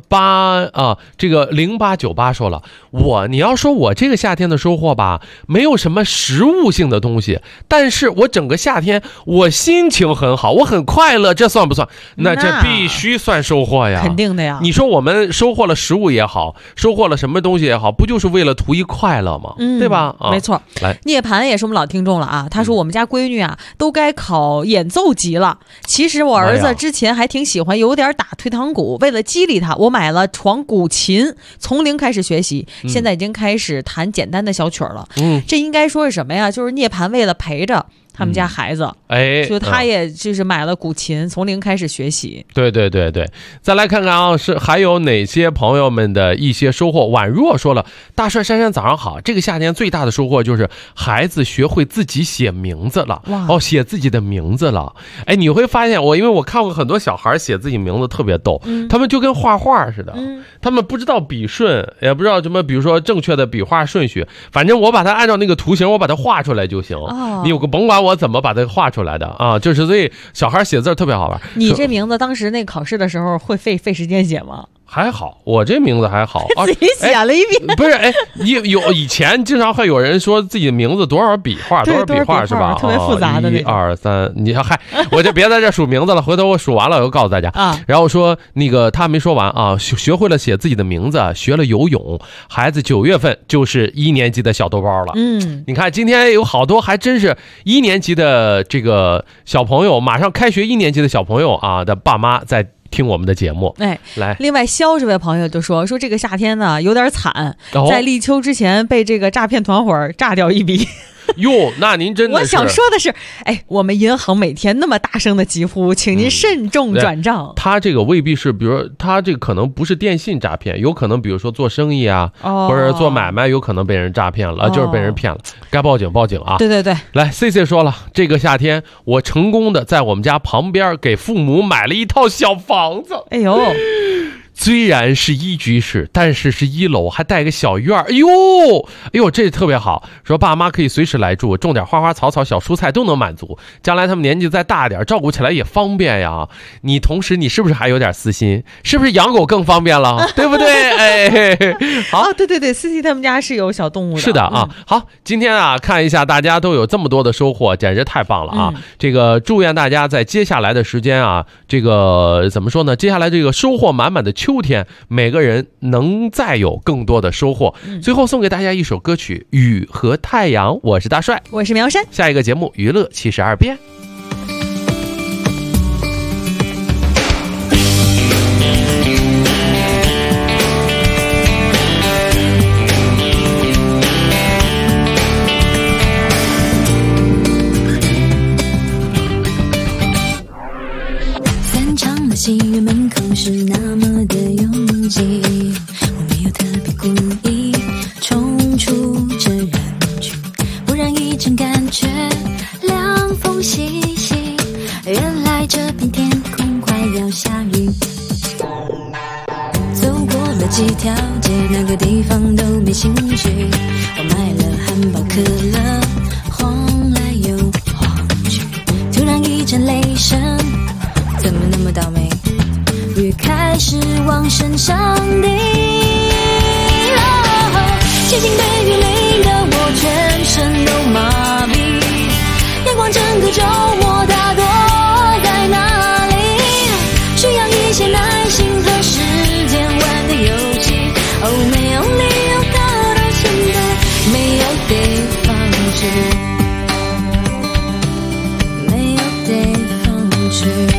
0898说了，你要说我这个夏天的收获吧，没有什么实物性的东西，但是我整个夏天我心情很好，我很快乐，这算不算？那这必须算收获呀， 肯定的呀。 你说我们收获了食物也好，收获了什么东西也好，不就是为了图一快乐吗？对吧？ 没错。 来， 涅槃也是我们老听众了啊，他说我们家闺女啊都该考演奏级了。其实我儿子之前还挺喜欢有点打退堂鼓，为了激励他，我买了床古琴，从零开始学习，现在已经开始弹简单的小曲儿了。这应该说是什么呀？就是涅槃为了陪着他们家孩子，就他也就是买了古琴，从零开始学习。 对，再来看看啊，还有哪些朋友们的一些收获。宛若说了，大帅珊珊早上好，这个夏天最大的收获就是孩子学会自己写名字了。写自己的名字了。哎，你会发现因为我看过很多小孩写自己名字特别逗，他们就跟画画似的，他们不知道笔顺，也不知道什么，比如说正确的笔画顺序，反正我把它按照那个图形，我把它画出来就行。你有个甭管我怎么把它画出来的啊，就是所以小孩写字特别好玩。 你这名字当时那考试的时候会费时间写吗？ 还好，我这名字还好， 自己写了一遍。 不是，以前经常会有人说自己的名字多少笔画，多少笔画是吧？ 特别复杂的那 1、2、3，你我就别在这数名字了，回头我数完了我就告诉大家啊。然后说那个他没说完啊，学会了写自己的名字，学了游泳，孩子9月份就是1年级的小豆包了。你看今天有好多还真是1年级的这个小朋友，马上开学1年级的小朋友啊的爸妈在听我们的节目。来， 另外肖这位朋友就说这个夏天呢有点惨，在立秋之前被这个诈骗团伙炸掉一笔。 哟，那您真的是， 我想说的是，我们银行每天那么大声的疾呼，请您慎重转账。 他这个未必是，比如说他这个可能不是电信诈骗，有可能比如说做生意啊，或者做买卖，有可能被人诈骗了，就是被人骗了，该报警啊。 对。 来 ，CC 说了，这个夏天我成功的在我们家旁边给父母买了一套小房子。 哎呦。 虽然是1居室，但是是1楼，还带个小院儿。哎呦，这特别好。说爸妈可以随时来住，种点花花草草、小蔬菜都能满足。将来他们年纪再大点，照顾起来也方便呀。同时你是不是还有点私心？是不是养狗更方便了？对不对？好， 对，思琪他们家是有小动物的。 是的啊。好，今天啊，看一下大家都有这么多的收获，简直太棒了啊！这个祝愿大家在接下来的时间啊，这个怎么说呢？接下来这个收获满满的秋天，每个人能再有更多的收获。最后送给大家一首歌曲《雨和太阳》，我是大帅， 我是苗山。 下一个节目娱乐72变。 界哪个地方都没兴趣。我买了汉堡可乐，晃来又晃去，突然一阵雷声，怎么那么倒霉？雨开始往身上滴，静静被雨淋得我全身都麻痹，阳光整个周末大多在哪里？需要一些耐心和时间玩的游戏。哦，没有理由搞到现在，没有得放弃，没有得放弃。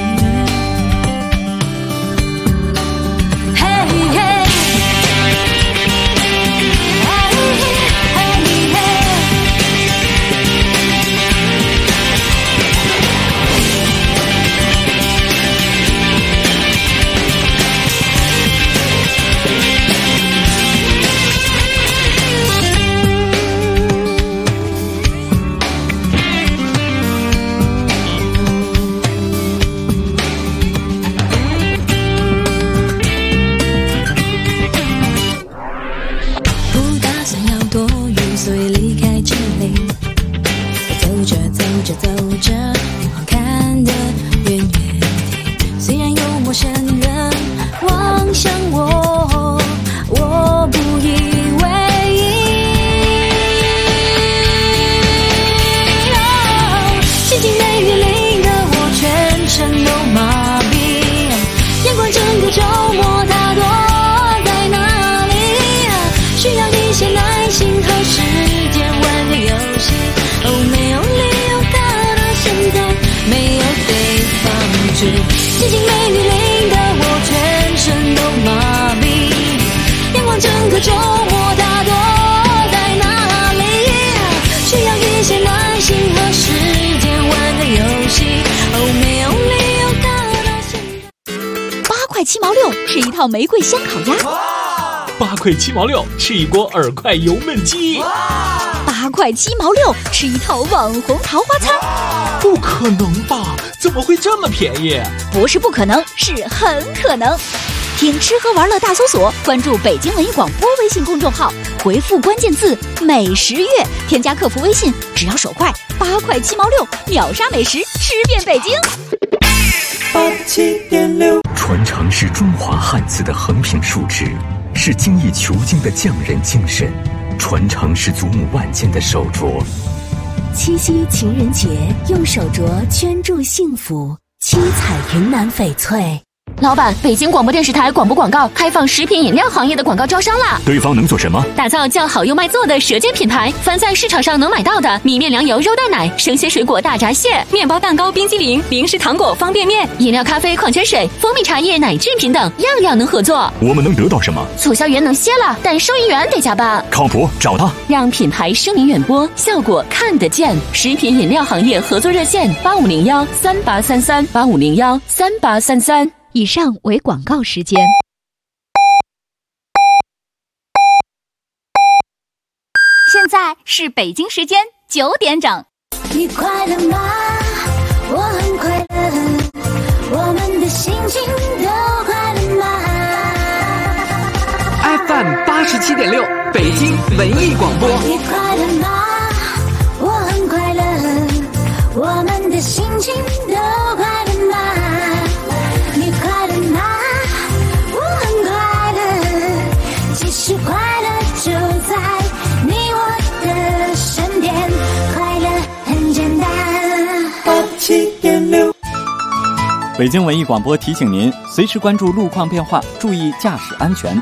寂静被雨淋得我全身都麻痹，阳光整个周末大多在哪里？需要一些耐心和时间玩个游戏。哦，没有理由搞到现在。 8块7毛6吃一套玫瑰香烤鸭 ，8块7毛6吃一锅耳块油焖鸡 ，8块7毛6吃一套网红桃花餐。 不可能吧？怎么会这么便宜？ 不是不可能，是很可能。听吃喝玩乐大搜索，关注北京文艺广播微信公众号，回复关键字美食月，添加客服微信，只要手快，8块7毛6，秒杀美食，吃遍北京。 87.6，传承是中华汉字的横平竖直，是精益求精的匠人精神，传承是祖母万千的手镯。 七夕情人节，用手镯圈住幸福，七彩云南翡翠。 老板，北京广播电视台广播广告开放食品饮料行业的广告招商啦！ 对方能做什么？ 打造叫好又卖座的舌尖品牌，凡在市场上能买到的米面粮油肉蛋奶、生鲜水果大闸蟹、面包蛋糕冰激凌、零食糖果方便面、饮料咖啡矿泉水、蜂蜜茶叶奶制品等，样样能合作。 我们能得到什么？ 促销员能歇了，但收银员得加班。 靠谱，找他， 让品牌声名远播，效果看得见。食品饮料行业合作热线8501383385013833。 以上为广告时间。 现在是北京时间9点整。 你快乐吗？我很快乐，我们的心情都快乐吗 ？FM 87.6，北京文艺广播。 你快乐吗？我很快乐，我们的心情都快乐吗？你快乐吗？我很快乐，其实快乐就在你我的身边，快乐很简单。 87.6，北京文艺广播提醒您，随时关注路况变化，注意驾驶安全。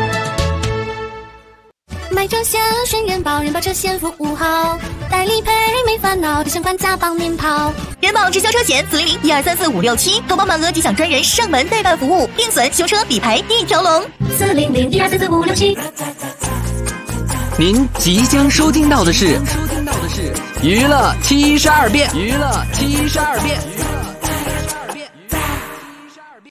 买车险选人保，人保车险服务好，代理赔没烦恼，提前还价帮您跑。 人保直销车险400-1234-567，投保满额即享专人上门代办服务，定损、修车、理赔一条龙。 400-1234-567。 您即将收听到的是娱乐72变。